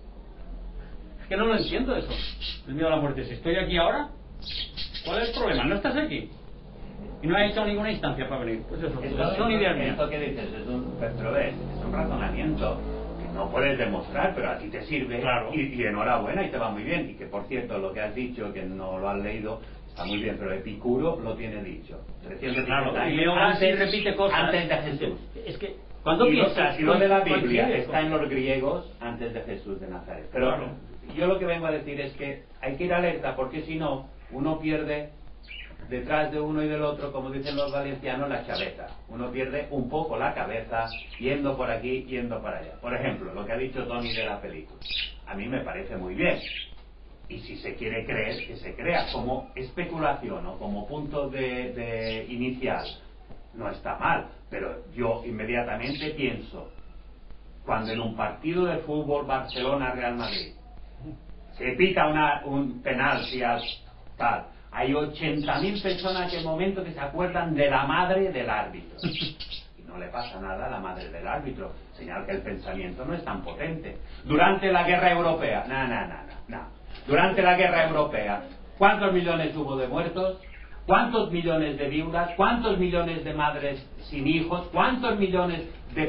es que no lo entiendo eso, el miedo a la muerte. Si estoy aquí ahora, ¿cuál es el problema? No estás aquí y no has hecho ninguna instancia para venir. Pues eso, son ideas mías.
Esto que dices es un razonamiento que no puedes demostrar, pero a ti te sirve, claro. y enhorabuena, y te va muy bien. Y que por cierto, lo que has dicho, que no lo has leído, está muy bien, pero Epicuro lo tiene dicho.
Claro, y Leo Gassi repite cosas
antes de Jesús.
Es que cuando piensas,
y lo de la Biblia está en los griegos antes de Jesús de Nazaret. Pero claro, yo lo que vengo a decir es que hay que ir alerta, porque si no, uno pierde detrás de uno y del otro, como dicen los valencianos, la chaveta. Uno pierde un poco la cabeza yendo por aquí, yendo para allá. Por ejemplo, lo que ha dicho Tony de la película. A mí me parece muy bien. y si se quiere creer, que se crea como especulación o como punto de inicial, no está mal, pero yo inmediatamente pienso, cuando en un partido de fútbol Barcelona-Real Madrid se pita un penalti al tal, hay 80.000 personas en aquel momento que se acuerdan de la madre del árbitro y no le pasa nada a la madre del árbitro, señal que el pensamiento no es tan potente. Durante la guerra europea, durante la guerra europea, ¿cuántos millones hubo de muertos? ¿Cuántos millones de viudas? ¿Cuántos millones de madres sin hijos? ¿Cuántos millones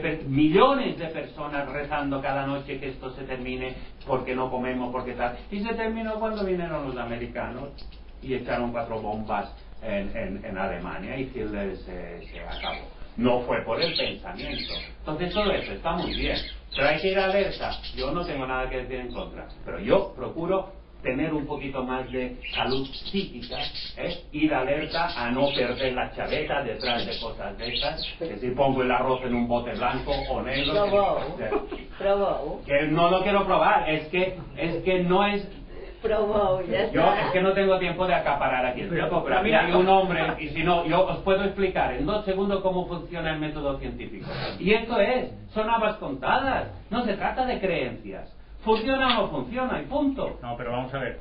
de personas rezando cada noche que esto se termine porque no comemos, porque tal? Y se terminó cuando vinieron los americanos y echaron 4 bombas en Alemania y Hitler se acabó. No fue por el pensamiento. Entonces todo eso está muy bien, pero hay que ir alerta. Yo no tengo nada que decir en contra, pero yo procuro tener un poquito más de salud psíquica, ir alerta a no perder la chaveta detrás de cosas de estas, que si pongo el arroz en un bote blanco o negro, que no lo quiero probar, es que no es... Yo es que no tengo tiempo de acaparar aquí el tiempo, pero mira, hay un hombre, y si no, yo os puedo explicar en 2 segundos cómo funciona el método científico. Y esto son habas contadas, no se trata de creencias. ¿Funciona o no funciona? Y punto.
No, pero vamos a ver.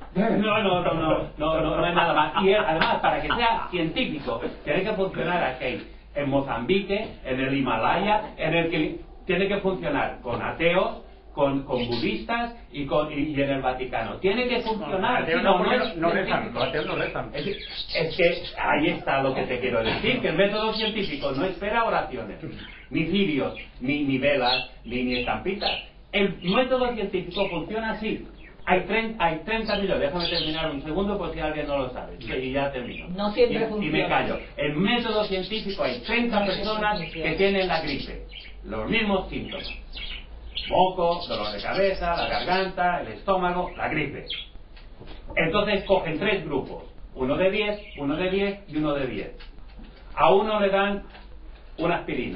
No hay nada más. Y además, para que sea científico, tiene que funcionar aquí, en Mozambique, en el Himalaya, en el que tiene que funcionar con ateos, con budistas y en el Vaticano. Tiene que funcionar.
No rezan, los ateos no rezan.
Es que ahí está lo que te quiero decir, que el método científico no espera oraciones, ni cirios, ni velas, ni estampitas. El método científico funciona así. Hay 30 millones, déjame terminar un segundo por si alguien no lo sabe, y ya termino.
No siempre funciona.
Y me callo. El método científico hay 30 personas que tienen la gripe, los mismos síntomas: moco, dolor de cabeza, la garganta, el estómago, la gripe. Entonces cogen 3 grupos, uno de 10, uno de 10 y uno de 10. A uno le dan una aspirina.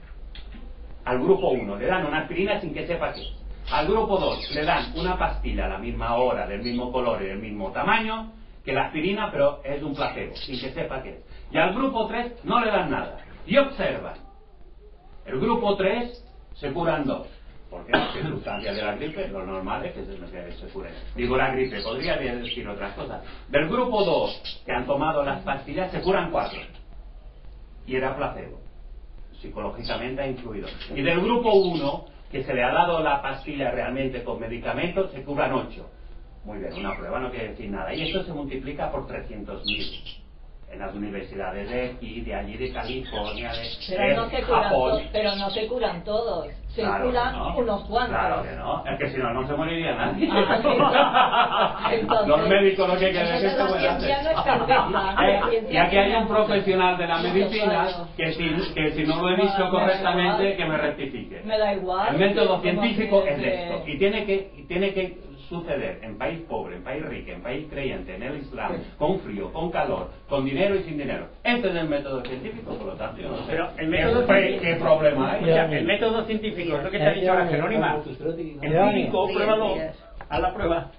Al grupo 1 le dan una aspirina sin que sepa qué. Al grupo 2 le dan una pastilla a la misma hora, del mismo color y del mismo tamaño que la aspirina, pero es un placebo, sin que sepa qué es. Y al grupo 3 no le dan nada. Y observan. El grupo 3 se curan 2. Porque las circunstancias de la gripe, lo normal es que se curen. Digo la gripe, podría decir otras cosas. Del grupo 2 que han tomado las pastillas se curan 4. Y era placebo. Psicológicamente ha influido. Y del grupo 1, que se le ha dado la pastilla realmente con medicamentos, se curan 8. Muy bien, una prueba no quiere decir nada. Y esto se multiplica por 300.000 en las universidades de aquí, de allí, de California, de Japón.
Pero no se curan todos. Se
Claro
curan
que no.
unos cuantos.
Claro que no. Es que si no, no se moriría nadie.
Entonces,
Los médicos lo que quieren es que se
la
mueran.
ciencia no es perfecta.
Y aquí hay un profesional de la medicina que si no lo he dicho correctamente, que me rectifique.
Me da igual.
El método
Como
científico
que-
es esto. Y tiene que suceder en país pobre, en país rico, en país creyente, en el Islam, con frío, con calor, con dinero y sin dinero. Este es el método científico, por lo tanto, yo no sé.
Pero el método
¿Qué problema hay?
O sea, el método científico es lo que te ha dicho la Jerónima. Empírico, pruébalo. Haz la prueba.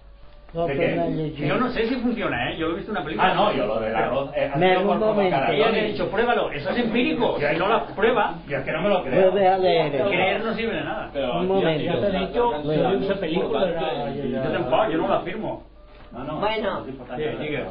Yo no sé si funciona, yo he visto una película.
Ah, no, yo lo del arroz ha
Me
sido
un
por
momento.
provocar a
Ella me ha
Tony.
dicho, pruébalo, eso es empírico. Si no la prueba,
Yo es que no me lo creo.
Puedo dejar leer.
creer no sirve de nada.
Un momento.
Ya te he dicho, yo he visto películas. Yo tampoco, yo no la afirmo.
No,
Bueno.
es importante.
Sí, diga.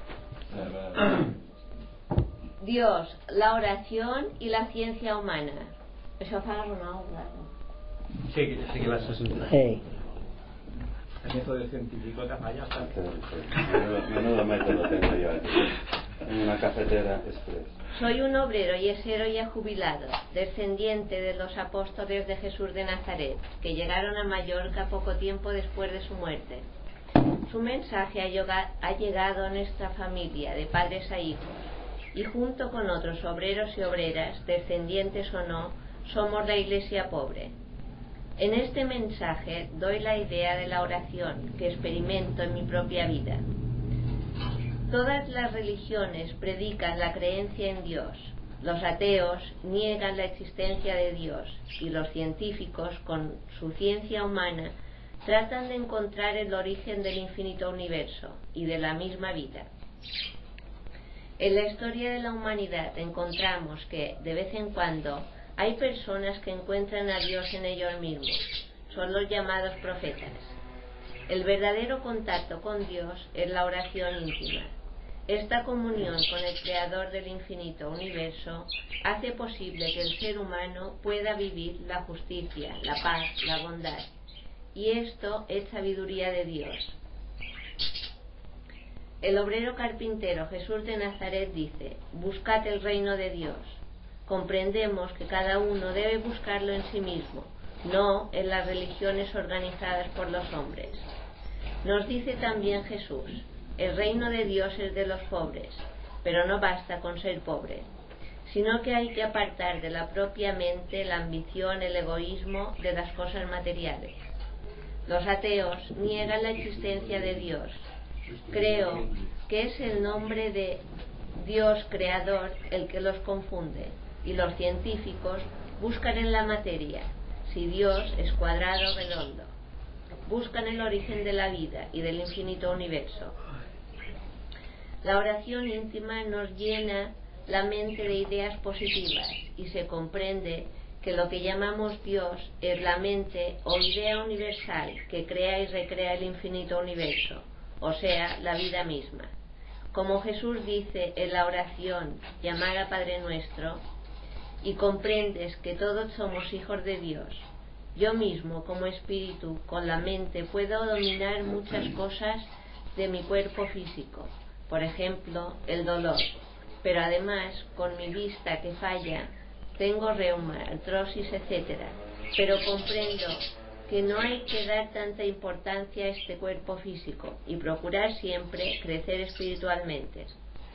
Dios, la oración y la ciencia humana. Això fa Ronald,
Sí, sé que vas a sentir.
Sí.
El método científico te falla.
Menudo método tengo yo aquí. En una cafetera express.
Soy un obrero yesero ya jubilado, descendiente de los apóstoles de Jesús de Nazaret, que llegaron a Mallorca poco tiempo después de su muerte. Su mensaje ha llegado a nuestra familia, de padres a hijos, y junto con otros obreros y obreras, descendientes o no, somos la iglesia pobre. En este mensaje doy la idea de la oración que experimento en mi propia vida. Todas las religiones predican la creencia en Dios. Los ateos niegan la existencia de Dios y los científicos, con su ciencia humana, tratan de encontrar el origen del infinito universo y de la misma vida. En la historia de la humanidad encontramos que, de vez en cuando, hay personas que encuentran a Dios en ellos mismos. Son los llamados profetas. El verdadero contacto con Dios es la oración íntima. Esta comunión con el Creador del infinito universo hace posible que el ser humano pueda vivir la justicia, la paz, la bondad. Y esto es sabiduría de Dios. El obrero carpintero Jesús de Nazaret dice: buscad el reino de Dios. Comprendemos que cada uno debe buscarlo en sí mismo, no en las religiones organizadas por los hombres. Nos dice también Jesús: el reino de Dios es de los pobres, pero no basta con ser pobre, sino que hay que apartar de la propia mente la ambición, el egoísmo de las cosas materiales. Los ateos niegan la existencia de Dios. Creo que es el nombre de Dios creador el que los confunde, y los científicos buscan en la materia si Dios es cuadrado o redondo. Buscan el origen de la vida y del infinito universo. La oración íntima nos llena la mente de ideas positivas y se comprende que lo que llamamos Dios es la mente o idea universal que crea y recrea el infinito universo, o sea, la vida misma. Como Jesús dice en la oración llamada Padre Nuestro: y comprendes que todos somos hijos de Dios. Yo mismo, como espíritu, con la mente puedo dominar muchas cosas de mi cuerpo físico, por ejemplo, el dolor, pero además, con mi vista que falla, tengo reuma, artrosis, etc. Pero comprendo que no hay que dar tanta importancia a este cuerpo físico y procurar siempre crecer espiritualmente.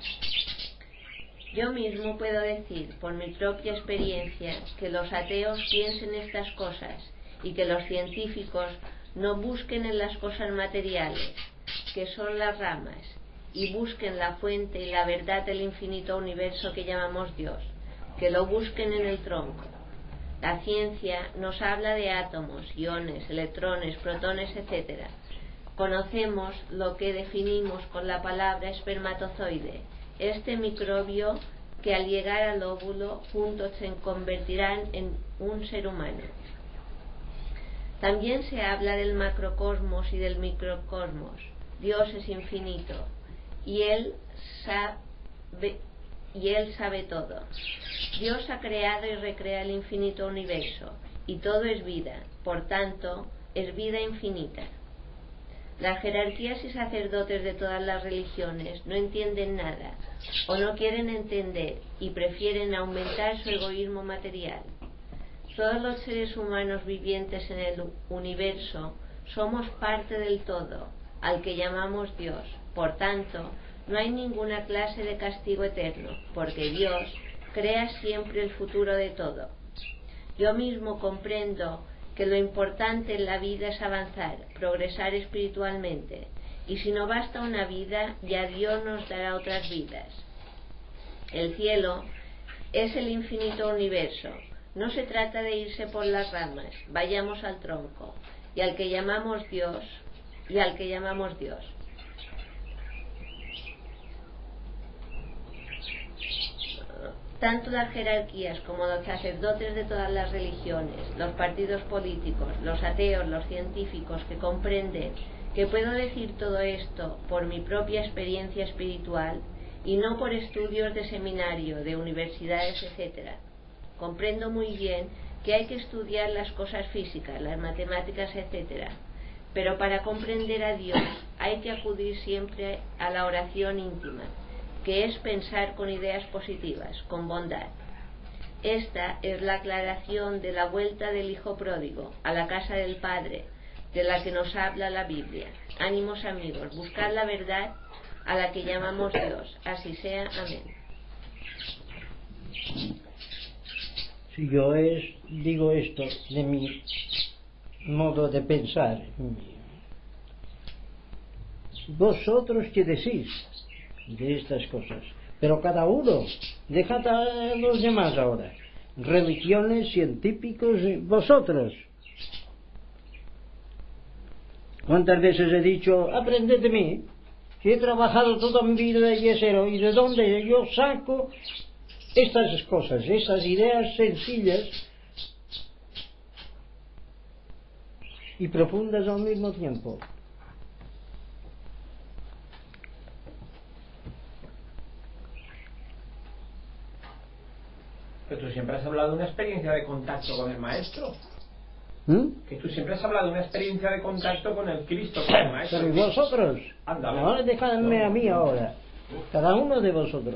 Yo mismo puedo decir, por mi propia experiencia, que los ateos piensen estas cosas y que los científicos no busquen en las cosas materiales, que son las ramas, y busquen la fuente y la verdad del infinito universo que llamamos Dios, que lo busquen en el tronco. La ciencia nos habla de átomos, iones, electrones, protones, etc. Conocemos lo que definimos con la palabra espermatozoide, este microbio que al llegar al óvulo juntos se convertirán en un ser humano. También se habla del macrocosmos y del microcosmos. Dios es infinito y Él sabe todo. Dios ha creado y recrea el infinito universo y todo es vida, por tanto es vida infinita. Las jerarquías y sacerdotes de todas las religiones no entienden nada o no quieren entender y prefieren aumentar su egoísmo material. Todos los seres humanos vivientes en el universo somos parte del todo, al que llamamos Dios. Por tanto, no hay ninguna clase de castigo eterno, porque Dios crea siempre el futuro de todo. Yo mismo comprendo que lo importante en la vida es avanzar, progresar espiritualmente, y si no basta una vida, ya Dios nos dará otras vidas. El cielo es el infinito universo. No se trata de irse por las ramas, vayamos al tronco, y al que llamamos Dios, Tanto las jerarquías como los sacerdotes de todas las religiones, los partidos políticos, los ateos, los científicos que comprenden que puedo decir todo esto por mi propia experiencia espiritual y no por estudios de seminario, de universidades, etc. Comprendo muy bien que hay que estudiar las cosas físicas, las matemáticas, etc. Pero para comprender a Dios hay que acudir siempre a la oración íntima, que es pensar con ideas positivas, con bondad. Esta es la aclaración de la vuelta del Hijo Pródigo a la casa del Padre, de la que nos habla la Biblia. Ánimos amigos, buscad la verdad a la que llamamos Dios. Así sea. Amén.
Si yo digo esto de mi modo de pensar, ¿vosotros qué decís de estas cosas? Pero cada uno, dejad a los demás ahora, religiones, científicos, vosotros. ¿Cuántas veces he dicho, aprended de mí? Si he trabajado toda mi vida de yesero, ¿y de dónde yo saco estas cosas, estas ideas sencillas y profundas al mismo tiempo?
Pero tú siempre has hablado de una experiencia de contacto con el Maestro. Que tú siempre has hablado de una experiencia de contacto con el Cristo, con el Maestro.
Pero ¿y vosotros?
Ándale.
Ahora dejadme a mí ahora. Cada uno de vosotros.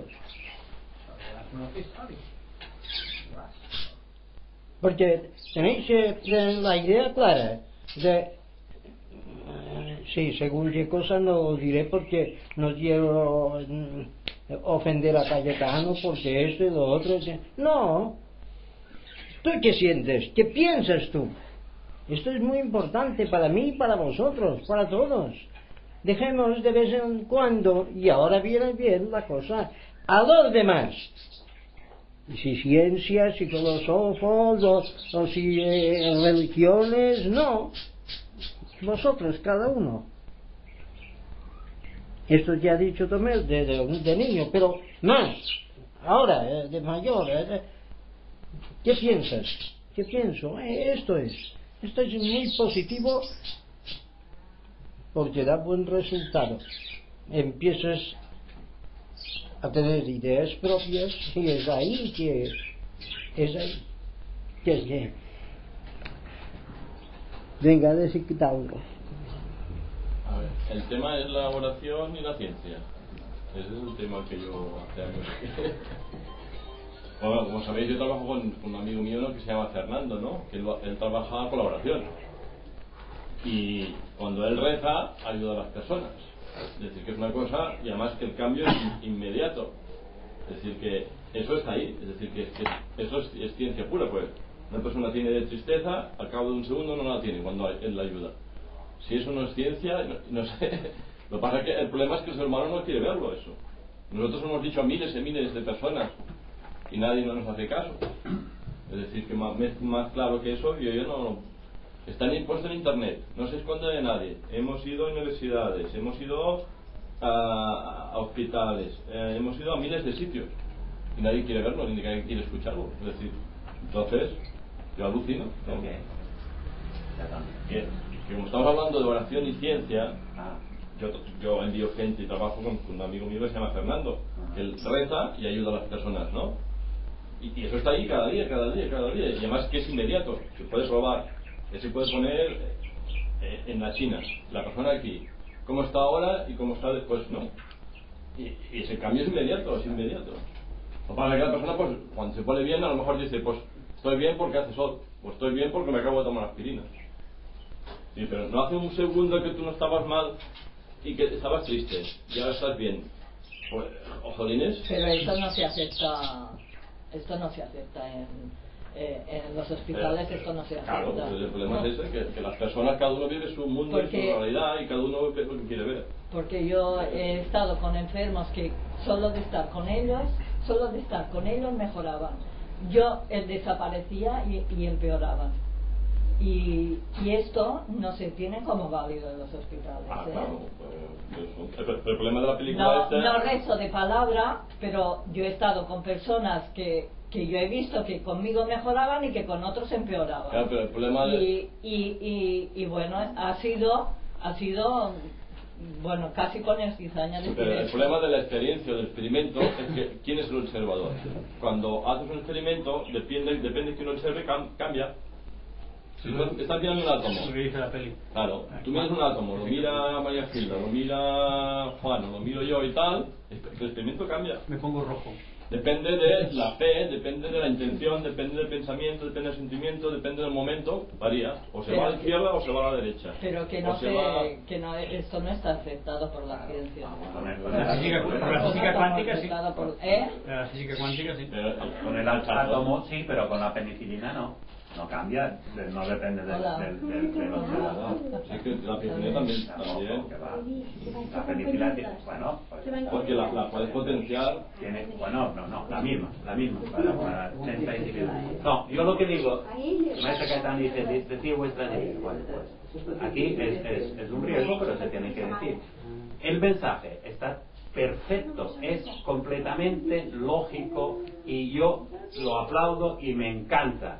Porque tenéis la idea clara de... sí, según qué cosa no diré porque no quiero ofender a Cayetano porque esto y lo otro. No. ¿Tú qué sientes? ¿Qué piensas tú? Esto es muy importante para mí y para vosotros, para todos. Dejemos de vez en cuando, y ahora viene bien la cosa, a los demás. Y si ciencias, si filósofos, o si religiones, no. Vosotros, cada uno. Esto ya ha dicho Tomé de niño, pero más, ahora, de mayor. ¿Qué piensas? ¿Qué pienso? Esto es muy positivo porque da buen resultado. Empiezas a tener ideas propias y es ahí que venga, algo.
A ver, el tema es la oración y la ciencia. Ese es el tema que yo hace años. Bueno, como sabéis, yo trabajo con un amigo mío, ¿no?, que se llama Fernando, ¿no?, que él trabaja con la oración. Y cuando él reza, ayuda a las personas. Es decir, que es una cosa, y además que el cambio es inmediato. Es decir, que eso está ahí. Es decir, que eso es ciencia pura, pues. Una persona tiene de tristeza, al cabo de un segundo no la tiene cuando él la ayuda. Si eso no es ciencia, no sé. Lo que pasa es que el problema es que el ser humano no quiere verlo, eso. Nosotros hemos dicho a miles y miles de personas y nadie no nos hace caso. Es decir, que más claro que eso, yo no. Están impuestos en internet, no se esconde de nadie. Hemos ido a universidades, hemos ido a hospitales, hemos ido a miles de sitios y nadie quiere verlo, ni nadie quiere escucharlo. Es decir, entonces, yo alucino. Bien, como estamos hablando de oración y ciencia, yo envío gente y trabajo con un amigo mío que se llama Fernando, que él reza y ayuda a las personas, ¿no? Y eso está ahí cada día, y además que es inmediato, se puede probar, que se puede poner en la China, la persona aquí, cómo está ahora y cómo está después, ¿no? Y ese cambio es inmediato. Lo que pasa es que la persona, pues, cuando se pone bien, a lo mejor dice, pues, estoy bien porque hace sol, o estoy bien porque me acabo de tomar aspirina. Sí, pero no hace un segundo que tú no estabas mal y que estabas triste, y ahora estás bien. Pues, ojolines.
Pero esto no se acepta en los hospitales, esto no se acepta.
Claro, pues el problema es ese, que las personas, cada uno vive su mundo y su realidad, y cada uno ve lo que quiere ver.
Porque yo he estado con enfermos que solo de estar con ellos mejoraban. Yo desaparecía y empeoraban. Y esto no se tiene como válido en los hospitales.
Claro, el problema de la película
no rezo de palabra, pero yo he estado con personas que yo he visto que conmigo mejoraban y que con otros empeoraban.
Claro, pero el problema
y bueno, ha sido bueno, casi con el cizaña de
pero el problema de la experiencia o del experimento es que ¿quién es el observador? Cuando haces un experimento, depende que uno observe, cambia. Si estás mirando un átomo, claro, tú miras un átomo, lo mira María Gilda, lo mira Juan, lo miro yo y tal, el experimento cambia.
Me pongo rojo.
Depende de la fe, depende de la intención, depende del pensamiento, depende del sentimiento, depende del momento, varía. O se va a la izquierda o se va a la derecha.
Pero que esto no está aceptado por la ciencia.
La física cuántica sí.
La física cuántica sí.
Con el átomo sí, pero con la penicilina no. no cambia, no depende del observador.
Sí, que la penicilina también.
La penicilina, bueno,
porque la puedes potenciar.
Tiene, bueno, no, la misma, para 80 individuos. No, yo lo que digo, el maestro Caetano dice, decir vuestras ideas. Bueno, pues, aquí es un riesgo, pero se tiene que decir. El mensaje está perfecto, es completamente lógico y yo lo aplaudo y me encanta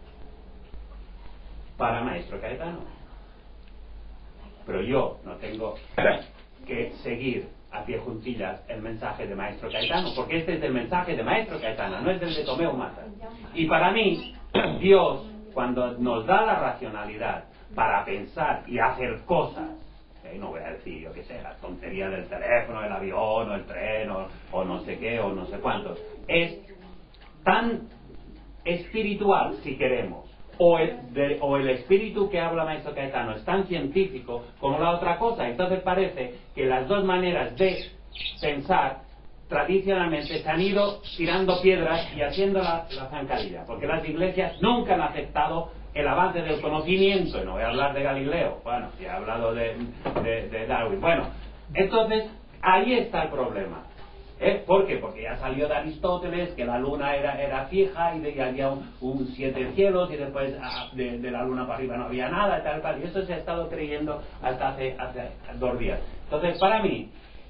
para maestro Caetano. Pero yo no tengo que seguir a pie juntillas el mensaje de maestro Caetano, porque este es el mensaje de maestro Caetano, no es el de Tomeu Mata. Y para mí, Dios, cuando nos da la racionalidad para pensar y hacer cosas, no voy a decir, yo qué sé, la tontería del teléfono, el avión, o el tren, o no sé qué, o no sé cuántos, es tan espiritual, si queremos, o el espíritu que habla maestro Caetano es tan científico como la otra cosa. Entonces parece que las dos maneras de pensar tradicionalmente se han ido tirando piedras y haciendo la zancadilla, porque las iglesias nunca han aceptado el avance del conocimiento. Y no voy a hablar de Galileo, bueno, ya he hablado de Darwin. Bueno, entonces ahí está el problema. ¿Por qué? Porque ya salió de Aristóteles que la luna era fija y había un 7 cielos y después de la luna para arriba no había nada y tal, y eso se ha estado creyendo hasta hace 2 días. Entonces para mí,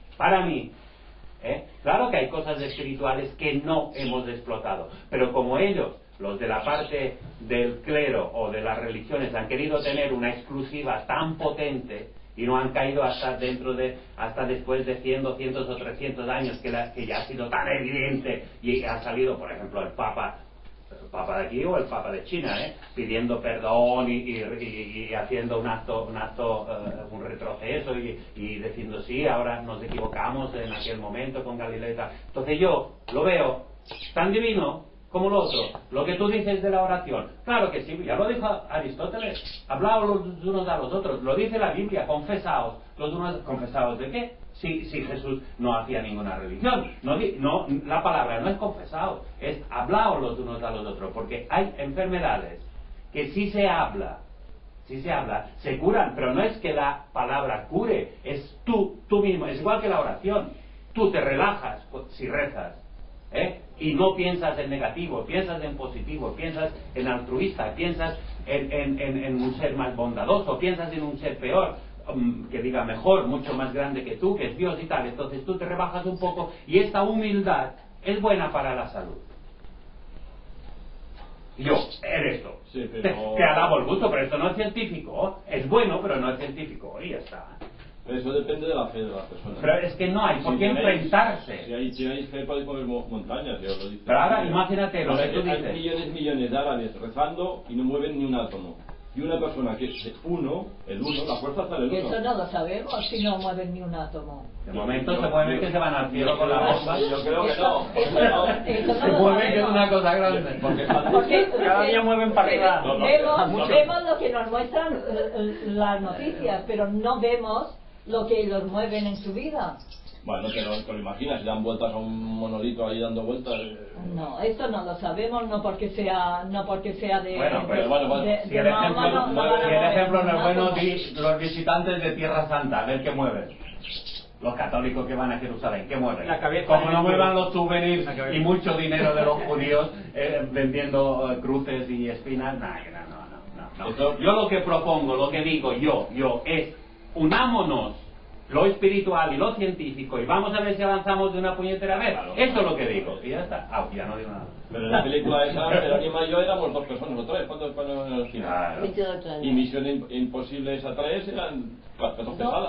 claro que hay cosas espirituales que no hemos explotado, pero como ellos, los de la parte del clero o de las religiones, han querido tener una exclusiva tan potente y no han caído hasta después de 100, 200 o 300 años que ya ha sido tan evidente, y ha salido, por ejemplo, el Papa de aquí o el Papa de China, pidiendo perdón y haciendo un retroceso y diciendo sí, ahora nos equivocamos en aquel momento con Galileo y tal. Entonces yo lo veo tan divino como lo otro. Lo que tú dices de la oración, claro que sí, ya lo dijo Aristóteles, hablaos los unos a los otros, lo dice la Biblia, confesaos los unos. ¿Confesaos de qué? Si Jesús no hacía ninguna religión, no, la palabra no es confesaos, es hablaos los unos a los otros, porque hay enfermedades que si se habla, se curan, pero no es que la palabra cure, es tú mismo, es igual que la oración, tú te relajas si rezas, y no piensas en negativo, piensas en positivo, piensas en altruista, piensas en un ser más bondadoso, piensas en un ser peor, que diga mejor, mucho más grande que tú, que es Dios y tal. Entonces tú te rebajas un poco y esta humildad es buena para la salud. Yo, eres esto.
Sí, pero...
te alabo el gusto, pero esto no es científico. Es bueno, pero no es científico. Y ya está.
Eso depende de la fe de la persona.
Pero es que no hay por qué enfrentarse.
Si hay fe podéis mover montañas, Dios lo dice.
Pero ahora imagínate lo que tú dices.
Hay millones de árabes rezando y no mueven ni un átomo. Y una persona que es uno, la fuerza está en el uno.
Eso no lo sabemos si no mueven ni un átomo.
De momento se mueven que se van al cielo con la bomba.
Yo creo que no.
Se mueven que es una cosa grande.
Porque
cada día mueven para arriba.
Vemos lo que nos muestran las noticias, pero no vemos lo que los mueven en su vida.
Bueno, te lo imaginas, si dan vueltas a un monolito ahí dando vueltas.
No, esto no lo sabemos, no porque sea de.
Bueno, pero bueno, si el ejemplo no es bueno, los visitantes de Tierra Santa, a ver qué mueven. Los católicos que van a Jerusalén, ¿qué mueven? Como no muevan los souvenirs y mucho dinero de los judíos vendiendo cruces y espinas, no. Yo lo que propongo, lo que digo yo es unámonos lo espiritual y lo científico y vamos a ver si avanzamos de una puñetera vez. Eso es lo que digo. Y ya está. Ya no digo nada.
Pero en la película esa, Jerónimo y yo éramos 2 personas o 3. ¿Cuántos en el cine? Y Misión Imposible esa 3 eran 4 pesadas.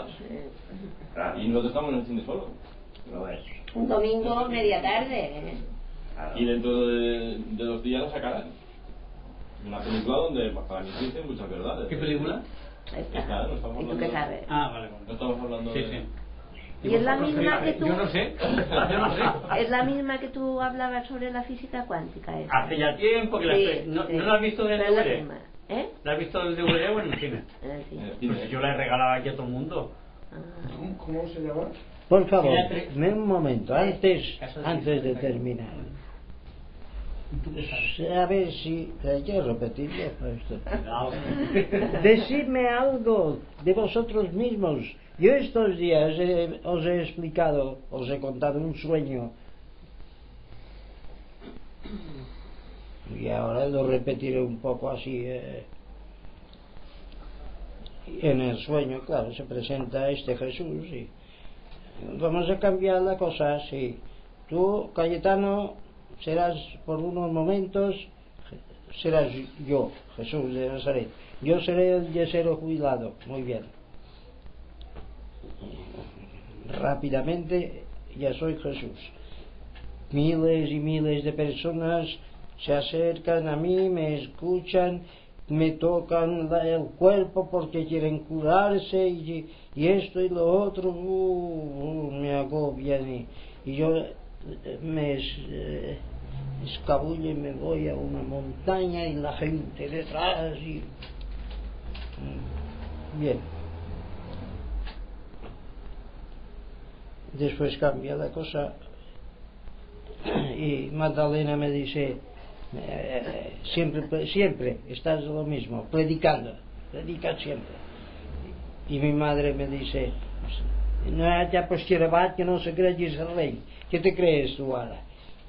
Y nosotros estamos en el cine solo.
Un domingo media tarde.
Y dentro de 2 días la sacarán. Una película donde para mí dicen muchas verdades.
¿Qué película?
Claro, ¿y tú qué sabes?
Vale.
No estamos hablando de...
¿Y es la misma que tú?
Yo no sé.
¿Es la misma que tú hablabas sobre la física cuántica esa?
Hace ya tiempo que ¿No la has visto en el DVD? ¿La has visto en el DVD o en el cine?
En el cine.
Pues yo la he regalado aquí a todo el mundo.
¿Cómo se llama? Por favor, un momento, antes de terminar. ¿Y tú qué sabes? A ver si... Hay que repetirlo esto. Decidme algo de vosotros mismos. Yo estos días os he explicado, os he contado un sueño. Y ahora lo repetiré un poco así. En el sueño, claro, se presenta este Jesús y vamos a cambiar la cosa así. Tú, Cayetano, serás por unos momentos, serás yo, Jesús de Nazaret. Yo seré el yesero jubilado. Muy bien. Rápidamente ya soy Jesús. Miles y miles de personas se acercan a mí, me escuchan, me tocan el cuerpo porque quieren curarse y esto y lo otro, me agobian y yo me escabullo y me voy a una montaña y la gente detrás y... Bien. Después cambia la cosa y Magdalena me dice, siempre estás lo mismo, predicas siempre. Y mi madre me dice, no, ya pues quiero ver que no se cree el rey. ¿Qué te crees tú ahora?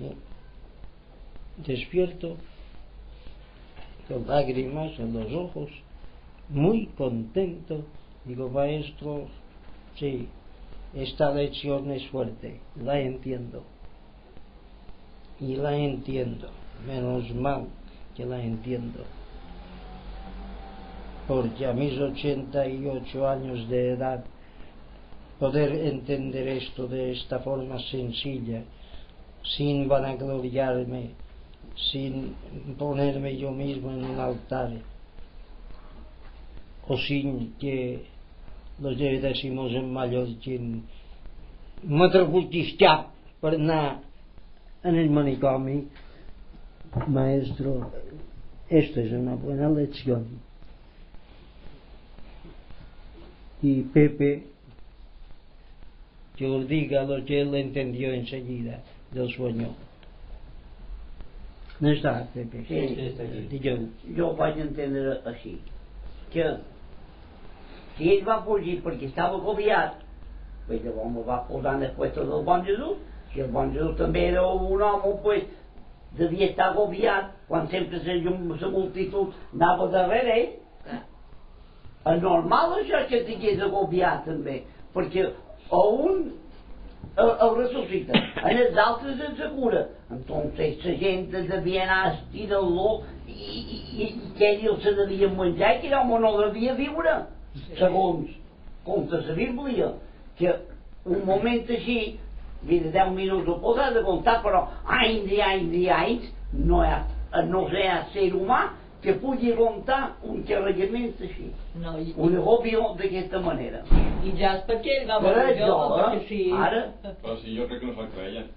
Despierto con lágrimas en los ojos, muy contento. Digo, maestro, sí, esta lección es fuerte, la entiendo. Y la entiendo, menos mal que la entiendo. Porque a mis 88 años de edad, poder entender esto de esta forma sencilla, sin vanagloriarme, sin ponerme yo mismo en un altar, o sin que los decimos en mallorquín, matrapultistia, per nada en el manicomio. Maestro, esto es una buena lección. Y Pepe, que os diga lo que él entendió enseguida del sueño. ¿No está, Pepe?
Sí, yo voy a entender así, que si él va a fugir porque estaba agobiado, pues le vamos a posar en el puesto del buen Jesús. Si el buen Jesús también era un hombre, pues devia estar agobiado quando sempre seja uma multitud andava darrere ell. É normal això que estigués agobiat també, perquè a un el ressuscita, a els altres els cura. Entonces la gent devia anar estirant-lo i que ell se devia menjar i que home no devia viure, segons conta la Bíblia, que un moment així de 10 minuts ho podràs de comptar, però anys i anys i anys no hi ha ser humà que pugui comptar un carregament així, un agobió d'aquesta manera.
I ja és perquè ell va morir jo, perquè sí.
Ara...
Però si jo crec que no se'l creien.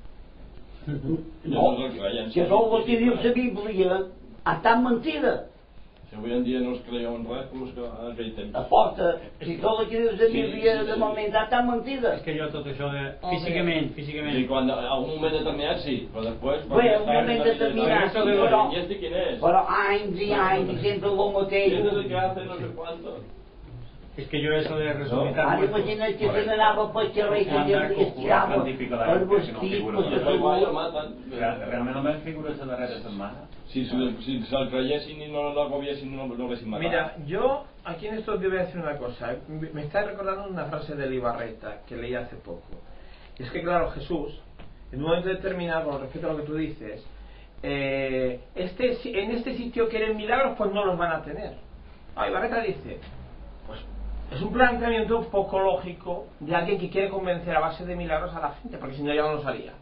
No, que és el que diu la Bíblia, ha estat mentida.
Si avui en dia no es creuen res, pues que en aquell temps.
Aposta, si tot el que dius de Bíblia de moment ha estat mentida.
És que jo tot això de... Físicament.
I quan a un moment determinat sí, però després...
Bé, un moment determinat sí, però anys i anys i sempre el mateix.
Eso es que hace no sé cuánto.
Es que yo eso de resucitar...
Ara imagina't que se n'anava pel carrer que ja li estirava el vestit,
Realment no me figura esa darrera setmana.
Si se'l creiessin i no l'agobiessin, no l'haguessin matat.
Mira, yo aquí en estos días voy a decir una cosa. Me está recordando una frase de Libarreta que leí hace poco. Y es que claro, Jesús, en un momento determinado, con respecto a lo que tú dices, en este sitio quieren milagros, pues no los van a tener. Libarreta dice, pues es un planteamiento un poco lógico de alguien que quiere convencer a base de milagros a la gente, porque si no ya no lo haría.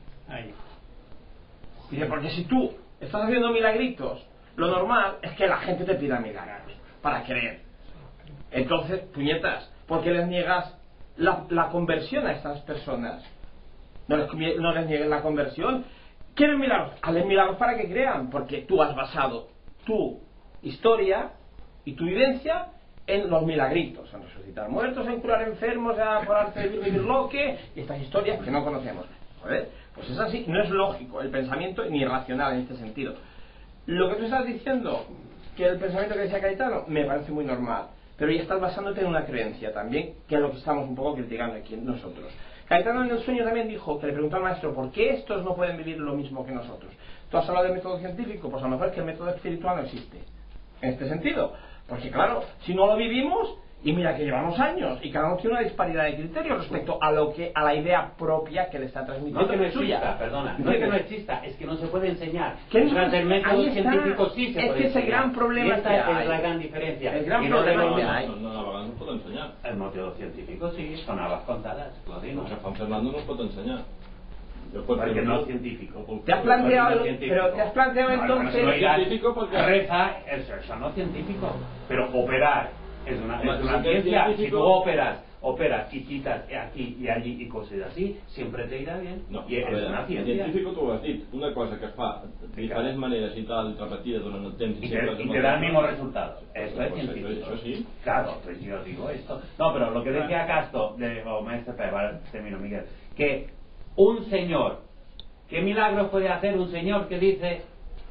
Dice, porque si tú estás haciendo milagritos, lo normal es que la gente te pida milagros para creer. Entonces, puñetas, ¿por qué les niegas la conversión a estas personas? No les niegues la conversión. ¿Quieren milagros? Hazles milagros para que crean, porque tú has basado tu historia y tu vivencia en los milagritos, en resucitar muertos, en curar enfermos, por arte de vivir loque, y estas historias que no conocemos. Joder, Pues es así, no es lógico el pensamiento ni racional en este sentido. Lo que tú estás diciendo, que el pensamiento que decía Cayetano, me parece muy normal, pero ya estás basándote en una creencia también, que es lo que estamos un poco criticando aquí nosotros. Cayetano en el sueño también dijo, que le preguntó al maestro, ¿por qué estos no pueden vivir lo mismo que nosotros? ¿Tú has hablado del método científico? Pues a lo mejor es que el método espiritual no existe en este sentido, porque claro, si no lo vivimos, y mira que llevamos años, y cada uno tiene una disparidad de criterios respecto a lo que, a la idea propia que le está transmitiendo.
No es que no
suya.
exista, perdona, no es que no exista, es que no se puede enseñar.
¿Qué no?
Tras el método
Ahí está.
científico sí se
Es
puede
que es el
enseñar.
gran problema
Y esta
que
es
hay.
la gran diferencia.
El gran
Y no
problema
debemos-
que hay.
No, no puedo enseñar.
El método científico sí, son habas contadas, lo digo.
Porque Juan Fernando no puedo enseñar. Yo puedo
Porque
enseñar.
no es científico.
¿Te has planteado,
Porque no es científico.
pero te has planteado entonces...
no digas,
científico porque-
reza, eso no es científico. Pero operar es una
Hombre, sí que es
ciencia. Si
científico.
tú operas y quitas aquí y allí y cosas así, siempre te irá bien.
No,
I és una ciència.
científico t'ho has dit, una cosa que es fa de diferents maneres y tal, repetida durant el temps
Y
siempre
te da el mismo resultado. Esto es
Pues
científico.
eso sí.
Claro, pues yo digo esto. No, pero lo que decía Castro, o maestro Pérez, ahora termino, Miguel, que un señor, ¿qué milagros puede hacer un señor que dice,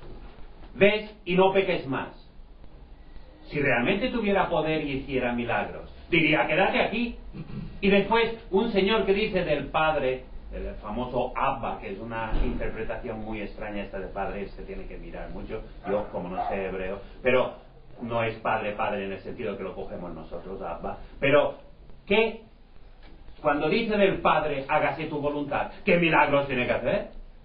ves y no peques más? Si realmente tuviera poder y hiciera milagros, diría, quédate aquí. Y después, un señor que dice del padre, el famoso Abba, que es una interpretación muy extraña esta de padre, se tiene que mirar mucho, yo como no sé hebreo, pero no es padre en el sentido que lo cogemos nosotros, Abba, pero que cuando dice del padre, hágase tu voluntad, ¿qué milagros tiene que hacer?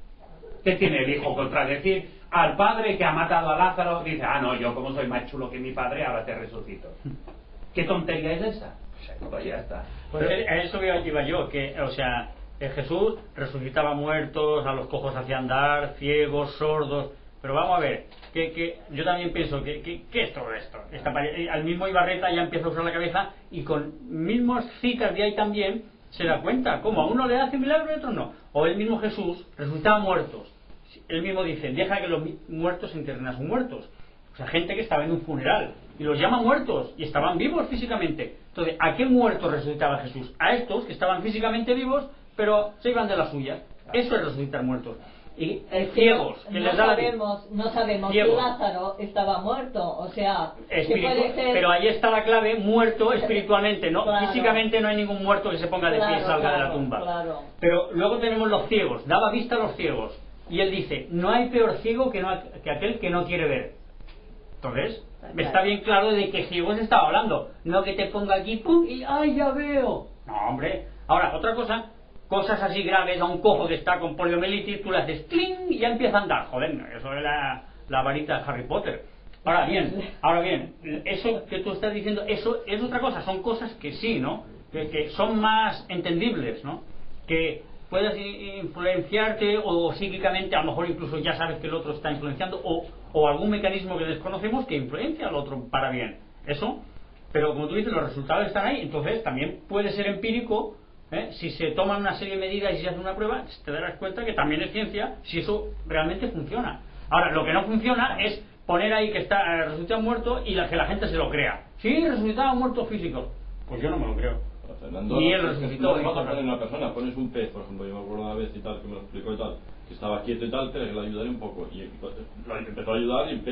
¿Qué tiene el hijo contra decir al padre que ha matado a Lázaro? Dice, no, yo como soy más chulo que mi padre, ahora te resucito. ¿Qué tontería es esa? Pues ya está.
Pues a eso iba yo, que, o sea, Jesús resucitaba muertos, a los cojos hacía andar, ciegos, sordos, pero vamos a ver, que yo también pienso ¿qué es todo esto? Al mismo Ibarreta ya empieza a usar la cabeza y con mismos citas de ahí también se da cuenta, como a uno le hace milagro y a otro no. O el mismo Jesús resucitaba muertos, él mismo dice, deja que los muertos entierren a sus muertos. O sea, gente que estaba en un funeral y los llama muertos y estaban vivos físicamente. Entonces, ¿a qué muertos resucitaba Jesús? A estos que estaban físicamente vivos pero se iban de las suyas. Eso es resucitar muertos. Y ciegos, que les da la vida.
No sabemos si
Ciegos.
Lázaro estaba muerto, o sea, que puede ser...
Pero ahí está la clave, muerto espiritualmente, ¿no?
Claro.
Físicamente no hay ningún muerto que se ponga de pie y
Claro,
salga de la
claro,
tumba.
claro.
Pero luego tenemos los ciegos, daba vista a los ciegos. Y él dice, no hay peor ciego que aquel que no quiere ver. Entonces, está bien claro de qué ciegos estaba hablando. No que te ponga aquí, pum, y ¡ay, ya veo! No, hombre. Ahora, otra cosa, cosas así graves, a un cojo que está con poliomielitis, tú le haces ¡cling! Y ya empieza a andar. Joder, eso es la varita de Harry Potter. Ahora bien, eso que tú estás diciendo, eso es otra cosa. Son cosas que sí, ¿no? Que son más entendibles, ¿no? Que puedes influenciarte o psíquicamente, a lo mejor incluso ya sabes que el otro está influenciando o algún mecanismo que desconocemos que influencia al otro para bien. Eso, pero como tú dices, los resultados están ahí. Entonces también puede ser empírico, si se toman una serie de medidas y se hace una prueba, te darás cuenta que también es ciencia si eso realmente funciona. Ahora, lo que no funciona es poner ahí que está resucitado muerto y que la gente se lo crea. Sí, resucitado muerto físico. Pues yo no me lo creo.
Fernando,
Ni él resucitó.
No vas a poner una persona, pones un pez, por ejemplo, yo me acuerdo una vez y tal, que me lo explicó y tal, que estaba quieto y tal, pero que le ayudaré un poco. Y lo empezó a ayudar y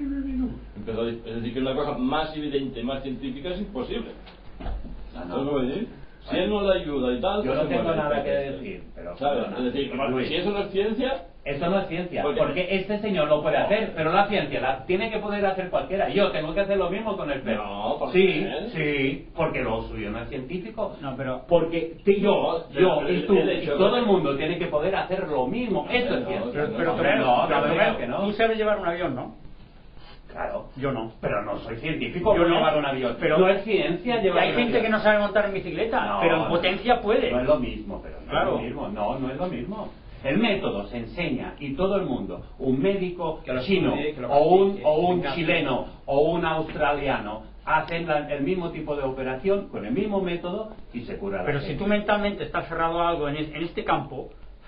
empezó a... Es decir, que una cosa más evidente, más científica es imposible. ¿Sabes lo que voy a decir? Si él no le ayuda y tal...
Yo no
pues se
tengo
muere.
nada que decir, pero...
¿Sabes? Es decir,
Luis,
si eso no es ciencia...
Esto no es ciencia,
¿Por qué?
porque este señor lo puede hacer, pero la ciencia la tiene que poder hacer cualquiera. Yo tengo que hacer lo mismo con el pez.
No, ¿por
sí,
qué?
sí, porque lo suyo no es científico.
No, pero...
Porque yo y tú y todo el mundo tiene que poder hacer lo mismo. Esto es ciencia.
Pero
claro que no.
tú sabes llevar un avión, ¿no?
Claro.
Yo no.
Pero no soy científico
Yo
por
no.
llevar un avión.
Pero
no es ciencia
Y
llevar
hay
un
gente
avión.
que no sabe montar en bicicleta,
No,
pero en potencia puede.
No es lo mismo, pero no
Claro.
es lo mismo. No es lo mismo. El método se enseña y todo el mundo, un médico
Que lo
chino
estudie, que lo
o
practique,
un
venga.
chileno o un australiano hacen el mismo tipo de operación con el mismo método y se cura la
Pero
gente.
si tú mentalmente estás cerrado a algo en este campo...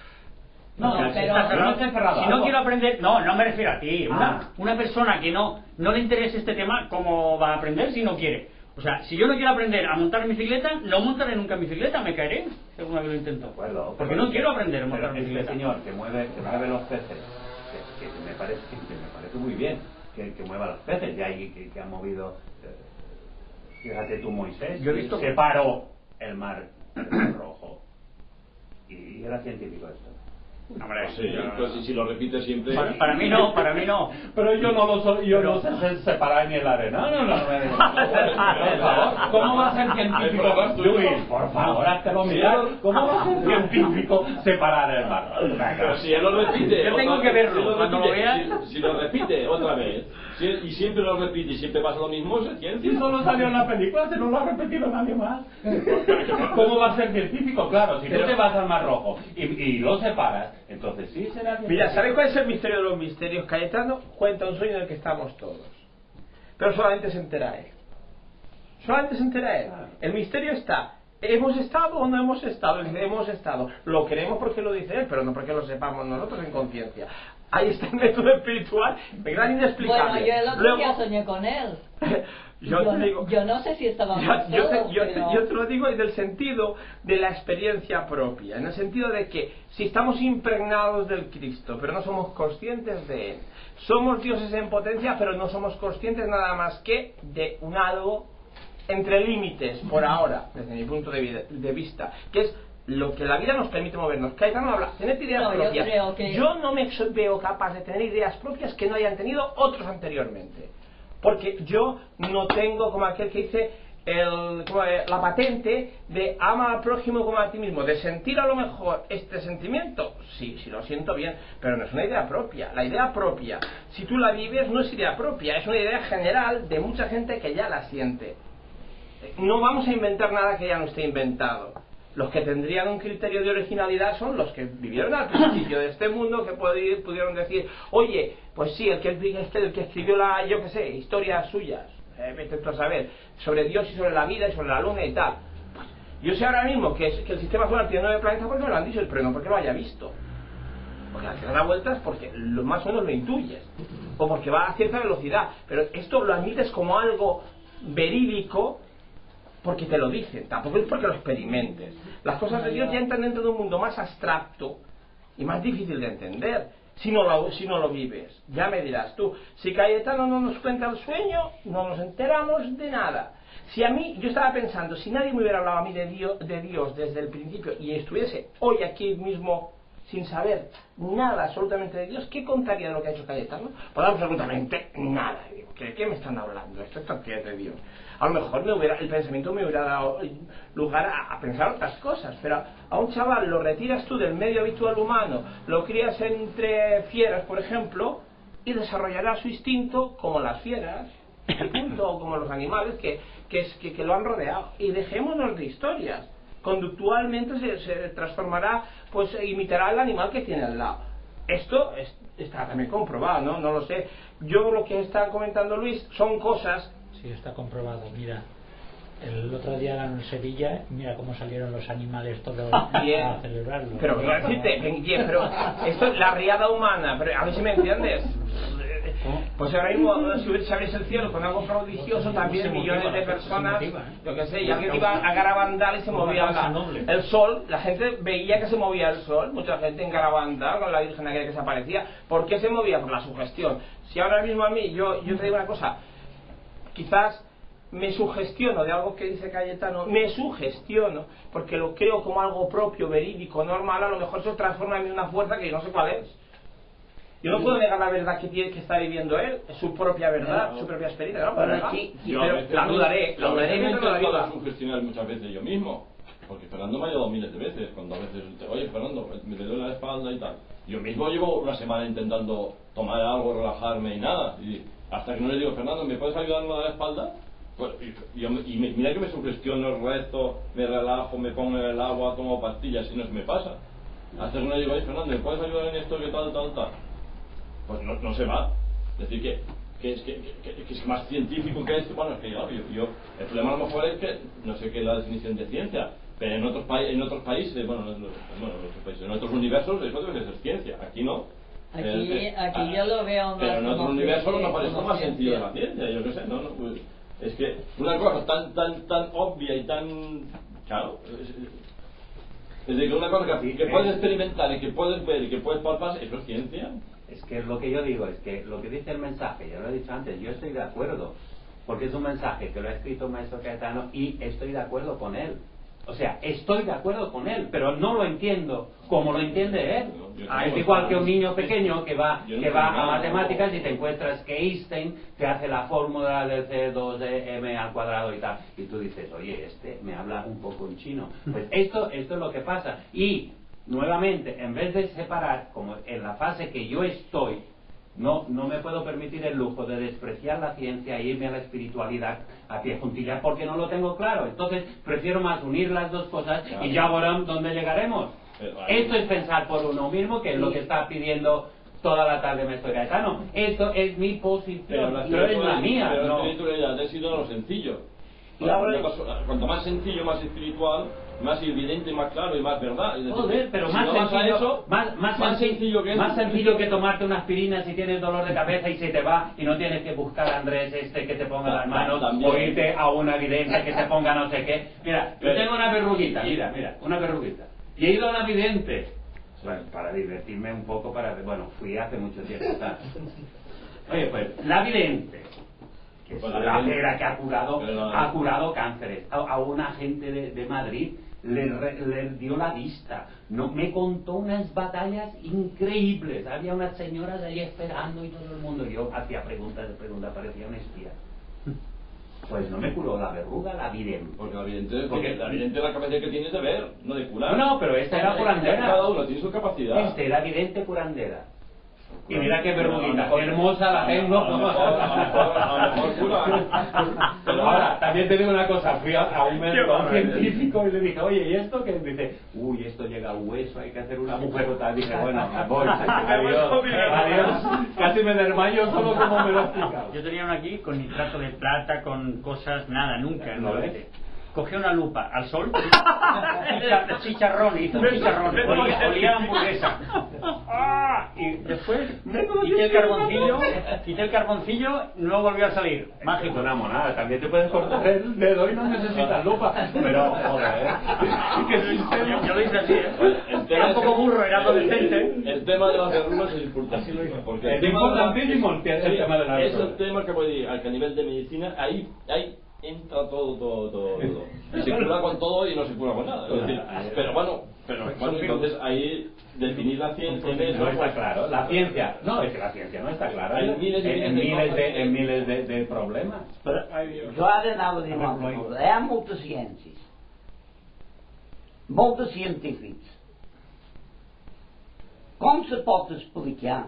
No,
o sea, si
pero
estás cerrado-
no estoy cerrado a
si no
algo.
quiero aprender... No me refiero a ti.
Ah.
Una persona que no le interese este tema, ¿cómo va a aprender si no quiere? O sea, si yo no quiero aprender a montar bicicleta, no montaré nunca en bicicleta, me caeré si alguna vez lo intento. Porque no quiero aprender a montar en bicicleta.
Señor que mueve los peces, que me parece muy bien que mueva los peces, y ahí que ha movido, fíjate tú, Moisés,
yo he visto
separó el mar Rojo, y era científico esto.
Hombre,
sí, pues si lo repite siempre.
Para mí no.
Pero yo no sé separar ni el arena. No. Por favor, ¿cómo va a ser científico? Luis, por favor, háztelo mirar. ¿Cómo va a ser científico separar el mar?
Pero si ya lo repite.
Yo tengo que verlo. Cuando lo vea.
Si lo repite otra vez, y siempre lo repite y siempre pasa lo mismo, es ciencia.
Si solo salió en la película, si no lo ha repetido nadie más. ¿Cómo va a ser científico? Claro, si tú te vas al mar Rojo y lo separas, entonces sí será científico.
Mira, ¿sabes cuál es el misterio de los misterios? Cayetano cuenta un sueño en el que estamos todos, pero solamente se entera él. El misterio está: ¿hemos estado o no hemos estado? Hemos estado. Lo creemos porque lo dice él, pero no porque lo sepamos nosotros en conciencia. Ahí está el método espiritual, de gran inexplicable.
Bueno, yo el otro día soñé con él. Yo no sé si estábamos todos,
yo te lo digo en el sentido de la experiencia propia, en el sentido de que si estamos impregnados del Cristo, pero no somos conscientes de Él, somos dioses en potencia, pero no somos conscientes nada más que de un algo entre límites, por ahora, desde mi punto de vista, que es lo que la vida nos permite movernos. Cayetano habla, tener ideas propias. Yo no me veo capaz de tener ideas propias que no hayan tenido otros anteriormente. Porque yo no tengo, como aquel que dice, la patente de ama al prójimo como a ti mismo. De sentir a lo mejor este sentimiento, sí lo siento bien, pero no es una idea propia. La idea propia, si tú la vives, no es idea propia, es una idea general de mucha gente que ya la siente. No vamos a inventar nada que ya no esté inventado. Los que tendrían un criterio de originalidad son los que vivieron al principio de este mundo, que pudieron decir, oye, pues sí, el que escribió yo qué sé, historias suyas, vete tú a saber, sobre Dios y sobre la vida y sobre la luna y tal. Pues, yo sé ahora mismo que el sistema solar tiene 9 planetas porque me lo han dicho, pero no porque lo haya visto. Porque al que da vueltas porque más o menos lo intuyes, o porque va a cierta velocidad, pero esto lo admites como algo verídico porque te lo dicen, tampoco es porque lo experimentes. Las cosas de Dios ya entran dentro de un mundo más abstracto y más difícil de entender si no lo vives. Ya me dirás tú, si Cayetano no nos cuenta el sueño, no nos enteramos de nada. Si a mí, yo estaba pensando, si nadie me hubiera hablado a mí de Dios desde el principio y estuviese hoy aquí mismo sin saber nada absolutamente de Dios, ¿qué contaría de lo que ha hecho Cayetano? Pues absolutamente nada. Digo, ¿qué me están hablando? Esto es de Dios. A lo mejor el pensamiento me hubiera dado lugar a pensar otras cosas, pero a un chaval lo retiras tú del medio habitual humano, lo crías entre fieras, por ejemplo, y desarrollará su instinto como las fieras, o como los animales que lo han rodeado. Y dejémonos de historias. Conductualmente se transformará, pues imitará al animal que tiene al lado. Esto está también comprobado, ¿no? No lo sé. Yo lo que está comentando Luis son cosas.
Sí, está comprobado. Mira, el otro día en Sevilla, mira cómo salieron los animales todos a celebrarlo.
Pero quiero decirte, pero esto es la riada humana, pero a ver si me entiendes. Pues ahora mismo, si abrís el cielo con algo prodigioso, también millones de personas, yo qué sé, y alguien iba a Garabandal y se movía el sol, la gente veía que se movía el sol, mucha gente en Garabandal con la Virgen aquella que se aparecía. ¿Por qué se movía? Por la sugestión. Si ahora mismo a mí, yo te digo una cosa, quizás me sugestiono de algo que dice Cayetano, me sugestiono porque lo creo como algo propio, verídico, normal, a lo mejor se transforma en mí una fuerza que yo no sé cuál es. Yo no puedo negar la verdad que tiene que estar viviendo él, su propia verdad, su propia experiencia, ¿no? Pero la dudaré
me he intentado sugestionar muchas veces yo mismo, porque Fernando me ha ayudado miles de veces, cuando a veces, oye Fernando, me duele la espalda y tal. Yo mismo llevo una semana intentando tomar algo, relajarme y nada, y hasta que no le digo, Fernando, ¿me puedes ayudarme a la espalda? Pues, mira que me sugestiono, resto, me relajo, me pongo en el agua, tomo pastillas y no se me pasa. Hasta que no le digo, oye Fernando, ¿me puedes ayudar en esto que tal? Pues no se va. Es decir, que es más científico que esto. Bueno, es que yo el problema a lo mejor es que no sé qué es la definición de ciencia, pero en otros países, en otros universos eso debe ser ciencia. Aquí no.
Aquí yo lo veo más.
Pero en otro universo no parece más sentido de la ciencia, yo qué sé, Es que una cosa tan obvia y tan... Claro, es decir, que una cosa que puedes experimentar y que puedes ver y que puedes palpar, ¿eso es ciencia?
Es que lo que yo digo es que lo que dice el mensaje, ya lo he dicho antes, yo estoy de acuerdo, porque es un mensaje que lo ha escrito Maestro Caetano y estoy de acuerdo con él. O sea, estoy de acuerdo con él, pero no lo entiendo como lo entiende él. Es igual que un niño pequeño que va a matemáticas y te encuentras que Einstein te hace la fórmula del C2m al cuadrado y tal. Y tú dices, oye, este me habla un poco en chino. Pues esto es lo que pasa. Y, nuevamente, en vez de separar, como en la fase que yo estoy, no me puedo permitir el lujo de despreciar la ciencia e irme a la espiritualidad a pie juntillas porque no lo tengo claro. Entonces prefiero más unir las dos cosas y ya verán dónde llegaremos. Esto es pensar por uno mismo, que es lo que está pidiendo toda la tarde Maestro Caetano. Esto es mi posición, no es la mía.
Pero
no.
la espiritualidad ha sido lo sencillo.
Y ahora...
Cuanto más sencillo, más espiritual, más evidente, más claro y más verdad. Es decir,
joder, pero
si
más,
no
sencillo,
eso,
más sencillo que más sencillo que tomarte una aspirina si tienes dolor de cabeza y se te va y no tienes que buscar a Andrés que te ponga las manos o irte a una vidente que te ponga no sé qué. Mira, yo tengo una verruguita, mira, una verruguita. Y he ido a una vidente para divertirme un poco, bueno, fui hace mucho tiempo. Oye, pues la vidente, que es la negra que ha curado cánceres a una gente de Madrid, le dio la vista, me contó unas batallas increíbles, había unas señoras allí esperando y todo el mundo, yo hacía preguntas, parecía un espía. Pues no me curó la verruga, la vidente.
Porque la vidente la capacidad que tiene de ver, no de curar.
No, pero esta era curandera.
Cada uno tiene su capacidad.
Este era vidente curandera. Y mira qué verruguita, hermosa la tengo.
A lo mejor cura.
Pero ahora, también te digo una cosa, fui a un médico científico y le dije, oye, ¿y esto qué? Dice, uy, esto llega al hueso, hay que hacer un agujero tal. Dije, bueno, voy, adiós. Casi me desmayo solo como me lo he explicado.
Yo tenía uno aquí con nitrato de plata, con cosas, nada, nunca. Cogí una lupa al sol, chicharrón, hizo un chicharrón, olía a hamburguesa. Y después quité el carboncillo, no volvió a salir. Mágico.
Una monada, también te puedes cortar el dedo y no necesitas lupa. Pero, joder,
yo lo hice así, Era un poco burro, era adolescente.
El tema de las verrugas es importantísimo. Porque
es importantísimo el tema de las verrugas.
Es el tema que voy a decir, al que a nivel de medicina, ahí entra todo. Y se cura con todo y no se cura con nada. Es decir, pero bueno, entonces ahí definir la ciencia
no está claro. La ciencia, no, es que la ciencia no está clara. Hay miles de problemas.
Però jo ara anava a dir una altra cosa. Hi ha moltes ciències, molts científics. Com se pot explicar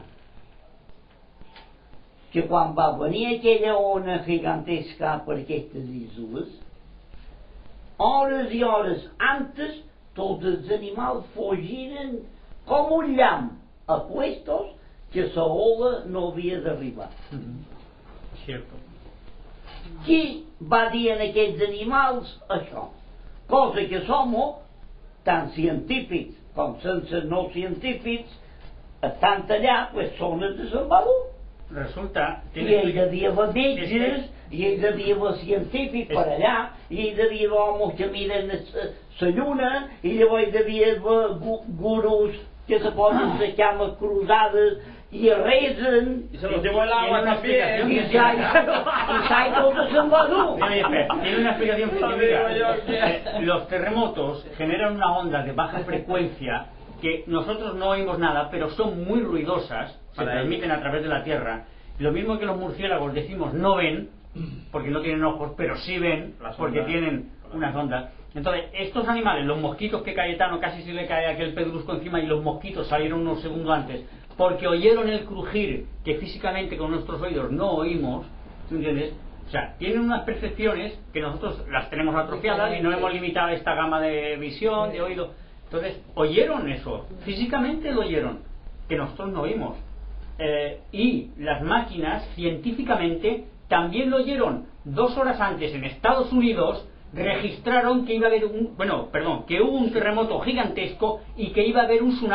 que quan va venir aquella ona gigantesca per aquestes isles, hores i hores antes tots els animals fugiren com un llamp a puestos que la ola no havia d'arribar.
Cierto.
Qui va dir a aquests animals això? Cosa que som, tant científics com sense no científics, estan allà, pues són els de Sant Badú.
Resulta
I hi devia haver metges, i hi devia haver científics per allà, i hi devia haver homes que miren la lluna, i llavors hi devia haver gurus que se posen les cames cruzades i resen,
y se los llevó el agua también,
y sai tot de Sant Badú.
Tiene una explicación científica. Los terremotos generan una onda de baja frecuencia que nosotros no oímos nada, pero son muy ruidosas, se transmiten a través de la Tierra. Lo mismo que los murciélagos decimos no ven, porque no tienen ojos, pero sí ven, porque tienen unas ondas. Entonces, estos animales, los mosquitos, que Cayetano casi se le cae aquel pedrusco encima y los mosquitos salieron unos segundos antes, porque oyeron el crujir que físicamente con nuestros oídos no oímos, ¿entiendes? O sea, tienen unas percepciones que nosotros las tenemos atrofiadas y no hemos limitado esta gama de visión, de oído. Entonces, oyeron eso, físicamente lo oyeron, que nosotros no oímos. Y las máquinas, científicamente, también lo oyeron 2 horas antes en Estados Unidos, registraron que iba a haber que hubo un terremoto gigantesco y que iba a haber un tsunami.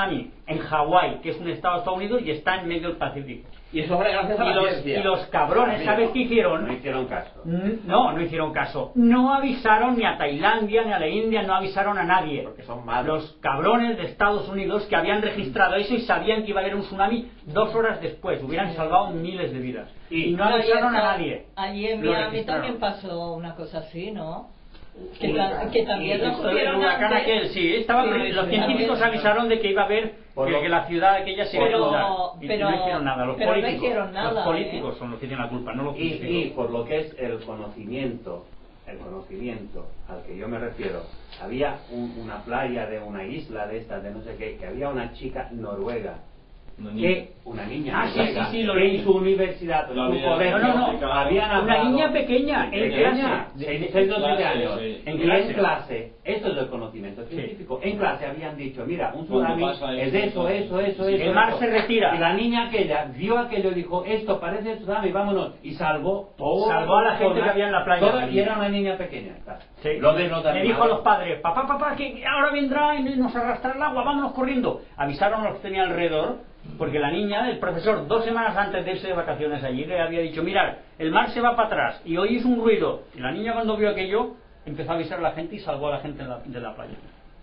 en Hawái, que es un estado de Estados Unidos y está en medio del Pacífico.
Y eso fue gracias a la ciencia.
Y los cabrones, ¿sabes qué hicieron?
No hicieron caso.
No hicieron caso. No avisaron ni a Tailandia ni a la India, no avisaron a nadie.
Porque son malos.
Los cabrones de Estados Unidos que habían registrado eso y sabían que iba a haber un tsunami 2 horas después. Hubieran salvado miles de vidas. Y no avisaron a nadie.
Allí en
Lo
Miami
registraron.
también pasó una cosa así, ¿no? Que,
Sí,
que también lo
Esto del
supieron
huracán
antes.
aquel, sí, los científicos avisaron de que iba a haber, que la ciudad aquella se iba a inundar. Y no hicieron nada, los
pero
políticos.
no hicieron nada,
Los políticos son los que tienen la culpa, no los
Y
científicos.
por lo que es el conocimiento al que yo me refiero, había una playa de una isla de estas, de no sé qué, que había una chica noruega. Una niña noruega,
sí, lo
que
leí.
en su universidad,
Lo
su
había-
colegio,
no,
habían
una
hablado-
niña pequeña, en
pequeña,
clase.
6 o 7
clase,
años,
sí.
en clase, esto es el conocimiento científico, en clase habían dicho, mira, un
Cuando
tsunami
pasa
es
eso,
eso,
El mar
eso.
se retira.
Y la niña aquella vio aquello y dijo, esto parece tsunami, vámonos, y salvó todo.
Salvó a la gente que había en la playa.
Y era una niña pequeña, claro.
Sí.
Lo de los
Le
animales.
dijo a los padres, papá, que ahora vendrá y nos arrastrará el agua, vámonos corriendo. Avisaron a los que tenían alrededor, porque la niña, el profesor, 2 semanas antes de irse de vacaciones allí, le había dicho, mirad, el mar se va para atrás, y oís un ruido. Y la niña cuando vio aquello, empezó a avisar a la gente y salvó a la gente de la playa.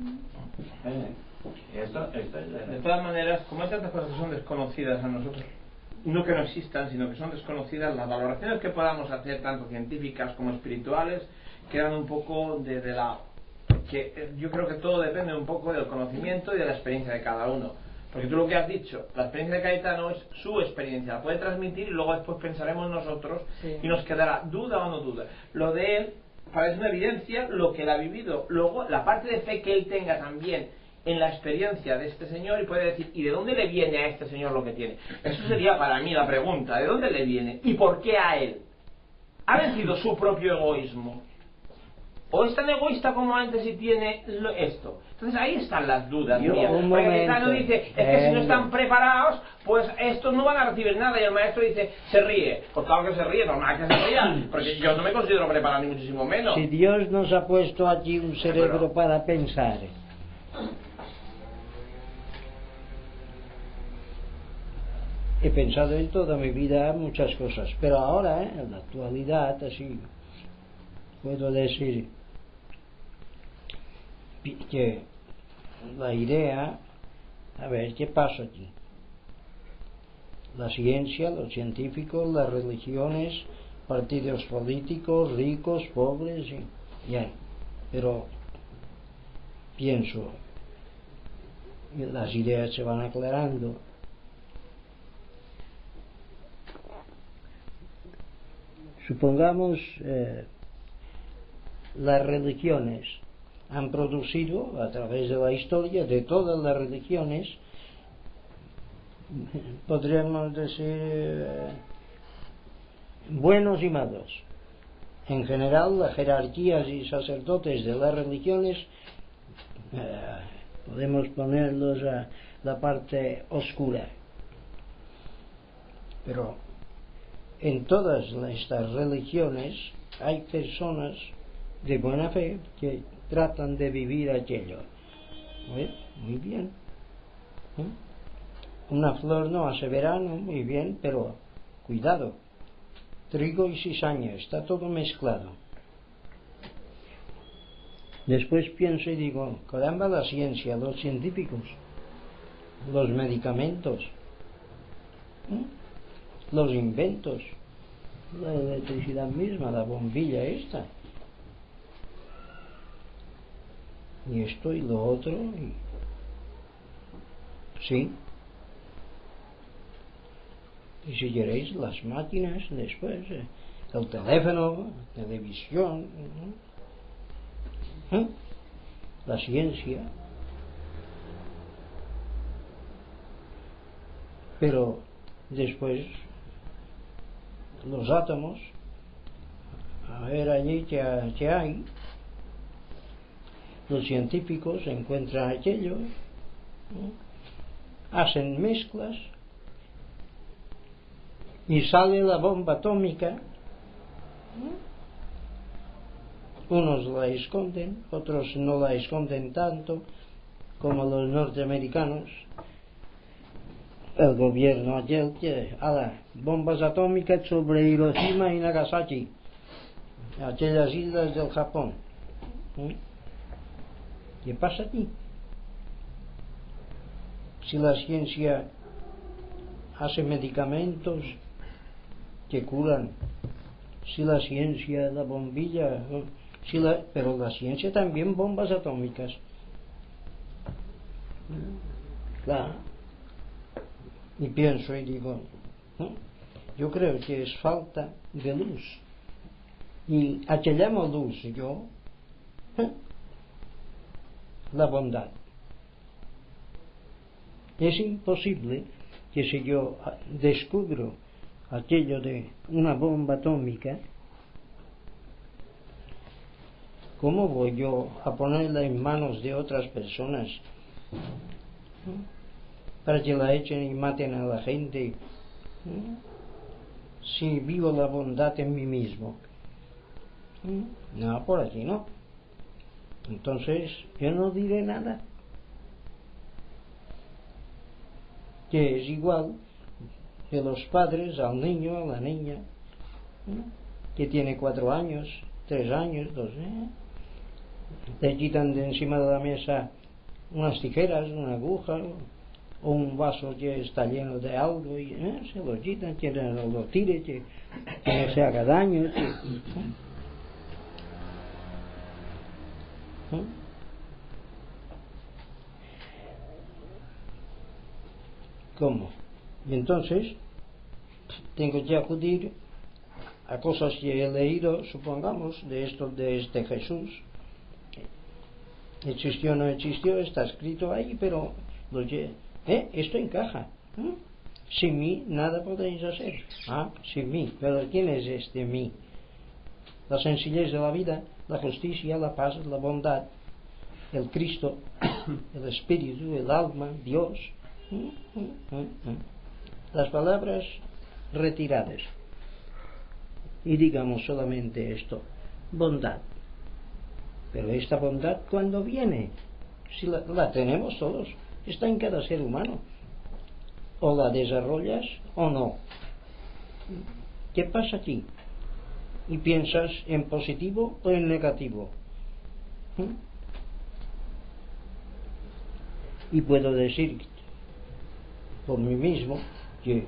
Esto es
De todas maneras, como hay tantas cosas que son desconocidas a nosotros, no que no existan, sino que son desconocidas, las valoraciones que podamos hacer, tanto científicas como espirituales, quedan un poco de la... que yo creo que todo depende un poco del conocimiento y de la experiencia de cada uno. Porque tú lo que has dicho, la experiencia de Cayetano es su experiencia, la puede transmitir y luego después pensaremos nosotros y nos quedará duda o no duda. Lo de él parece una evidencia, lo que él ha vivido. Luego, la parte de fe que él tenga también en la experiencia de este señor y puede decir, ¿y de dónde le viene a este señor lo que tiene? Eso sería para mí la pregunta, ¿de dónde le viene? ¿Y por qué a él? ¿Ha vencido su propio egoísmo? ¿O es tan egoísta como antes y tiene esto? Entonces ahí están las dudas mías.
un
Porque
momento.
Cayetano dice, es que si no están preparados, pues estos no van a recibir nada. Y el maestro dice, se ríe. Pues claro que se ríe, normal que se ría. Porque yo no me considero preparado ni muchísimo menos.
Si Dios nos ha puesto aquí un cerebro para pensar, he pensado en toda mi vida muchas cosas, pero ahora, en la actualidad, así, puedo decir que la idea, a ver, ¿qué pasa aquí? La ciencia, los científicos, las religiones, partidos políticos, ricos, pobres, ya. Pero pienso, las ideas se van aclarando. Supongamos las religiones han producido a través de la historia de todas las religiones, podríamos decir, buenos y malos. En general, las jerarquías y sacerdotes de las religiones podemos ponerlos a la parte oscura, pero en todas estas religiones hay personas de buena fe que tratan de vivir aquello. Muy bien. Una flor no hace verano, muy bien, pero cuidado. Trigo y cizaña, está todo mezclado. Después pienso y digo, caramba, la ciencia, los científicos, los medicamentos, los inventos, la electricidad misma, la bombilla esta, y esto y lo otro, sí. Y si queréis, las máquinas después, el teléfono, la televisión, la ciencia. Pero después los átomos, a ver allí qué hay. Los científicos encuentran aquello, hacen mezclas y sale la bomba atómica. Unos la esconden, otros no la esconden tanto como los norteamericanos, el gobierno aquel que bombas atómicas sobre Hiroshima y Nagasaki, aquellas islas del Japón. ¿Qué pasa aquí? Si la ciencia hace medicamentos que curan, si la ciencia, la bombilla, pero la ciencia también bombas atómicas. Claro. Y pienso y digo, yo creo que es falta de luz. ¿Y a qué llamo luz yo? La bondad. Es imposible que si yo descubro aquello de una bomba atómica, ¿cómo voy yo a ponerla en manos de otras personas para que la echen y maten a la gente si vivo la bondad en mí mismo? No, por aquí no. Entonces yo no diré nada. Que es igual que los padres al niño, a la niña, que tiene 4 años, 3 años, 2, le quitan de encima de la mesa unas tijeras, una aguja o un vaso que está lleno de algo y se lo quitan, que no lo tire, que no se haga daño. ¿Cómo? Y entonces tengo que acudir a cosas que he leído, supongamos, de este Jesús. Existió o no existió, está escrito ahí, pero esto encaja. Sin mí nada podéis hacer. Sin mí. Pero ¿quién es este mí? La sencillez de la vida, la justicia, la paz, la bondad, el Cristo, el Espíritu, el alma, Dios. Las palabras retiradas. Y digamos solamente esto, bondad. Pero esta bondad, ¿cuándo viene? Si la tenemos todos, está en cada ser humano. O la desarrollas o no. ¿Qué pasa aquí? Y piensas en positivo o en negativo. Y puedo decir por mí mismo que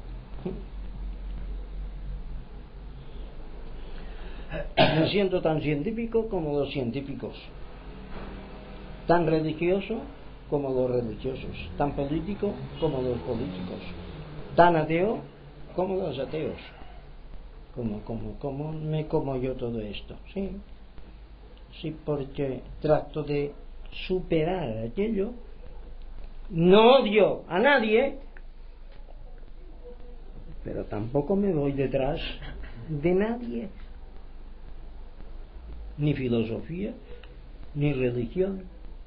me siento tan científico como los científicos, tan religioso como los religiosos, tan político como los políticos, tan ateo como los ateos. ¿Cómo me como yo todo esto? Sí, porque trato de superar aquello. No odio a nadie, pero tampoco me voy detrás de nadie. Ni filosofía, ni religión,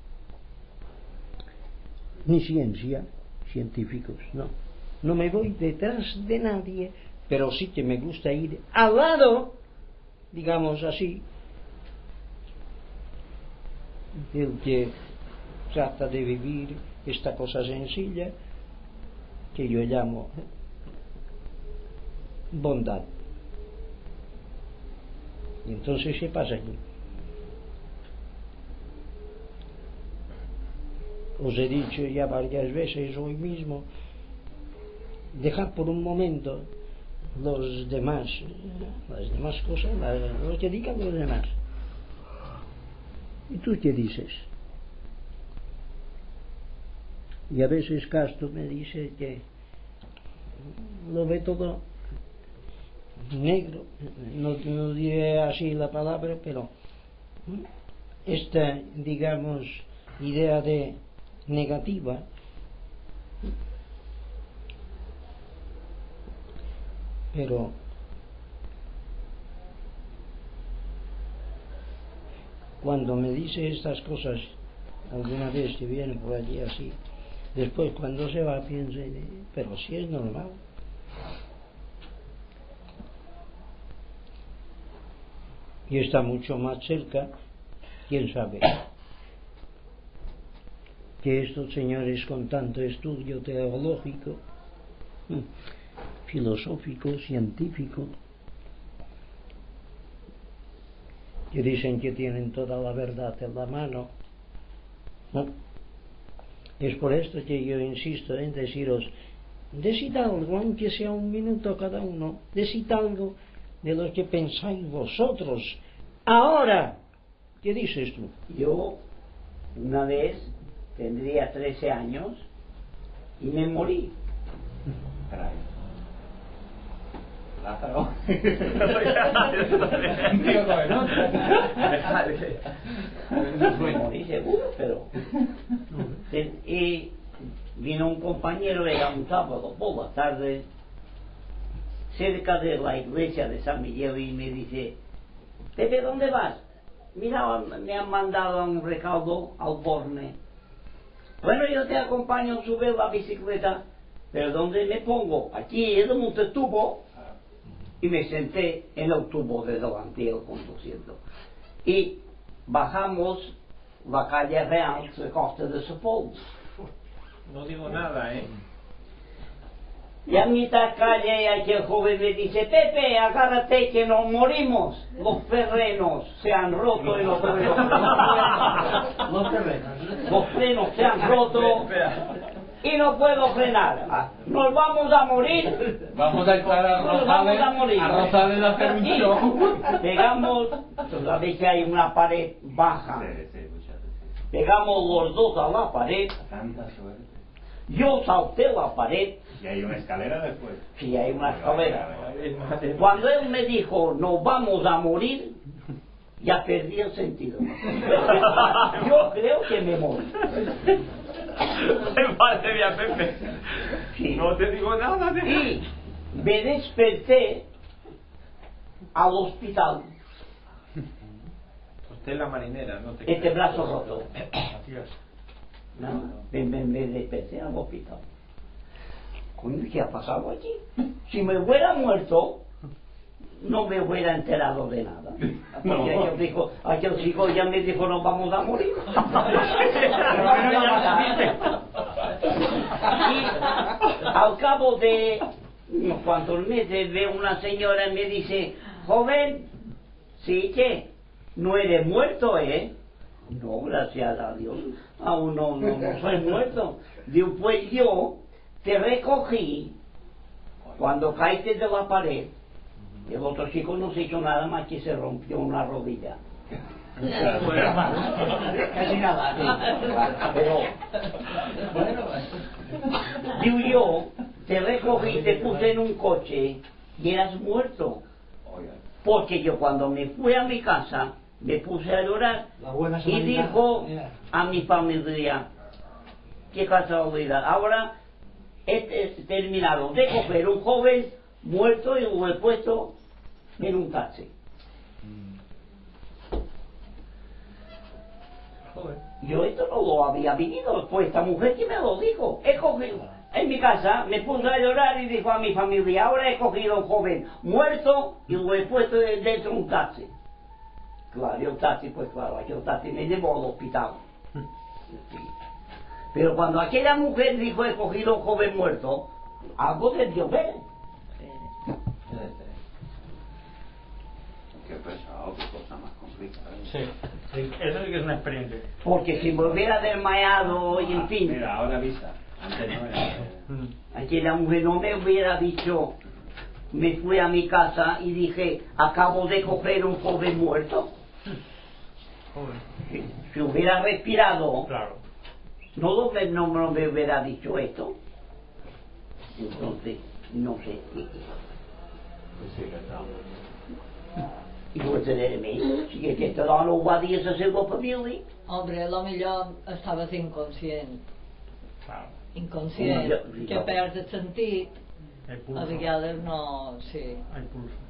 ni ciencia, científicos, no me voy detrás de nadie, pero sí que me gusta ir al lado, digamos así, del que trata de vivir esta cosa sencilla que yo llamo bondad. Y entonces, ¿qué pasa aquí? Os he dicho ya varias veces hoy mismo, dejar por un momento las demás cosas, lo que digan los demás. ¿Y tú qué dices? Y a veces Castro me dice que lo ve todo negro, no diré así la palabra, pero esta, digamos, idea de negativa pero cuando me dice estas cosas alguna vez que viene por allí así, después cuando se va piensa, pero si es normal. Y está mucho más cerca, quién sabe, que estos señores con tanto estudio teológico filosófico, científico, que dicen que tienen toda la verdad en la mano, ¿no? Es por esto que yo insisto en deciros, decid algo, aunque sea un minuto cada uno, decid algo de lo que pensáis vosotros. Ahora, ¿qué dices tú?
Yo, una vez, tendría 13 años y me morí. Lázaro. Me morí seguro, pero... Y vino un compañero, era un sábado por la tarde, cerca de la iglesia de San Miguel, y me dice: Pepe, ¿dónde vas? Mira, me han mandado un recado al Borne. Bueno, yo te acompaño a subir la bicicleta, pero ¿dónde me pongo? Aquí es un tubo. Y me senté en el tubo de delantero conduciendo. Y bajamos la calle Real de Costa de Sepúlveda.
No digo nada, ¿eh?
Y a mitad calle aquel joven me dice: Pepe, agárrate que nos morimos. Los frenos se han roto y los frenos se han roto y no puedo frenar. Nos vamos a morir.
Vamos a entrar a Rosales a hacer un show.
Pegamos, sabéis que hay una pared baja. Pegamos los dos a la pared. Yo salté la pared.
¿Y hay una escalera después?
Sí, hay una escalera. Cuando él me dijo: nos vamos a morir, ya perdí el sentido. Yo creo que me morí.
Madre mía, Pepe.
Sí.
No te digo nada de...
Y me desperté al hospital.
Usted es la marinera, no te...
Este brazo roto. No, me desperté al hospital. Coño, ¿qué ha pasado aquí? Si me hubiera muerto, no me hubiera enterado de nada. Porque aquel chico ya me dijo: nos vamos a morir. Y al cabo de unos cuantos meses veo una señora y me dice: joven, sí, que no eres muerto, ¿eh? No, gracias a Dios, aún no soy muerto. Digo: pues yo te recogí cuando caíste de la pared. Y el otro chico no se hizo nada más que se rompió una rodilla. Casi nada. Pero bueno, digo yo, te recogí, te puse en un coche y eras muerto. Porque yo cuando me fui a mi casa me puse a llorar y dijo a mi familia: qué casualidad, ahora he terminado de coger un joven muerto y lo he puesto en un taxi. Yo esto no lo había vivido, pues esta mujer que me lo dijo. He cogido en mi casa, me puse a llorar y dijo a mi familia: ahora he cogido un joven muerto y lo he puesto dentro de un taxi. Claro, y el taxi, pues claro, aquel taxi me llevó al hospital. Sí. Pero cuando aquella mujer dijo: he cogido un joven muerto, algo debió ver.
Qué pesado, qué cosa más complicada.
Sí, eso sí que es una experiencia.
Porque si me hubiera desmayado y en fin.
Mira, ahora avisa. Antes no era.
Aquella mujer no me hubiera dicho: me fui a mi casa y dije: acabo de coger un joven muerto. Si hubiera respirado,
claro,
no me hubiera dicho esto. Entonces, no sé qué.
Pues sí, que estamos.
I vull dir-me, si aquesta dona ho va dir a la seva família...
Hombre, lo millor estaves inconscient.
Claro.
Inconscient, que perds el sentit, a vegades no... Sí.
Hay pulso.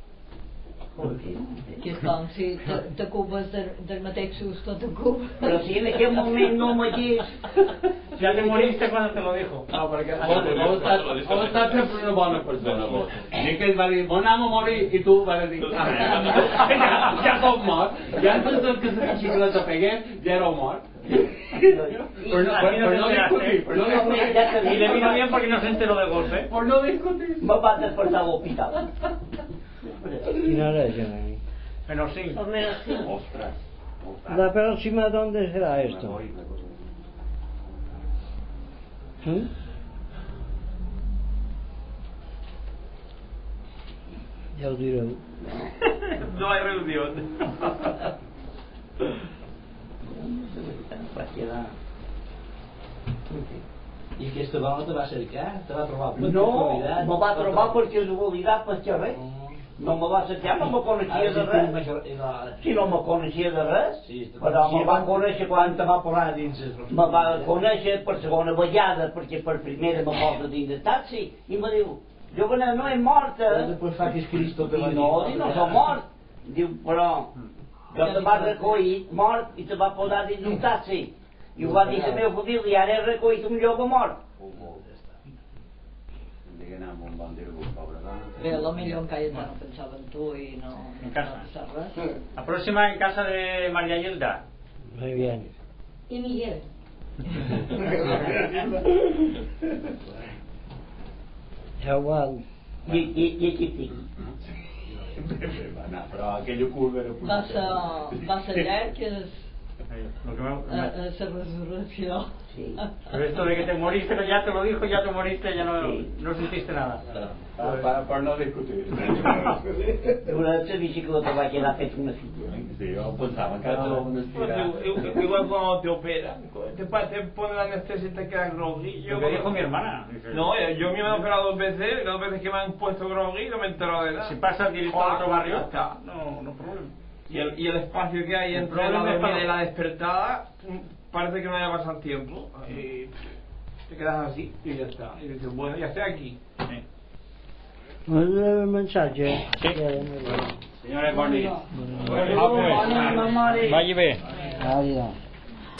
Que és com si te cubes del mateix susto te cubes.
Pero si en aquel momento no me dices...
Ya te moriste cuando te lo dijo.
No, perquè heu estat sempre una bona persona. Ni que ell va dir: bon amo morir, i tu vas dir: ja com mort. Ja antes del que la xicleta pegués, ja éreu mort.
Y le vino bien porque no se enteró de golpe.
Por no discutir.
Me va a despertar al hospital.
Quina hora es, Johnny?
Menos 5.
O menos 5.
Ostras.
La próxima, ¿dónde será esto? ¿Mm? Ya os diré.
No hay reunión.
I aquesta dona te va cercar? Te va trobar per
No,
casualitat?
me va trobar per casualitat, perquè res. No me va cercar, no me coneixia de res. Si no me coneixia de res, però me va conèixer quan te va posar dins. Me va conèixer per segona vegada, perquè per primera me posa dins del taxi, i me diu, Jovenet, no és morta.
Després fa que és Cristo te va dir.
I no som mort. Diu, però, jo te va recollir mort i te va posar dins un taxi. I ho va dir la meva família, ara he recollit un jove mort.
Bé, a lo millor en Cayetano pensava en tu i no...
En casa.
No res.
La próxima en casa de María Yelda.
Muy bien.
Y Miguel.
Igual.
I aquí estic.
Però aquell cul era
Va ser llarg,
Lo que me-
esa resurrecció.
Pero esto de que te moriste, pero ya te lo dijo, ya te moriste, ya no sentiste nada.
Per no discutir.
Durant la bicicleta va quedar fet una filla.
Sí, jo pensava que era una estirada.
Igual cuando te operan, te ponen la anestesia y te quedas groggy.
Lo que dijo mi hermana. Dice,
No, yo me he operado 2 veces, y las 2 veces que me han puesto groggy no me he enterado de nada.
Si pasas directo a otro barrio,
ya está.
no problema.
Y el espacio que hay entre la
problema es
dormida
para-
y la despertada, parece que no haya pasado tiempo. Y te quedas así y ya está. Y dices, bueno, ya estoy aquí.
Un mensaje.
Señores, bon dia.
Bon dia,
Vagi bé.
Adiós.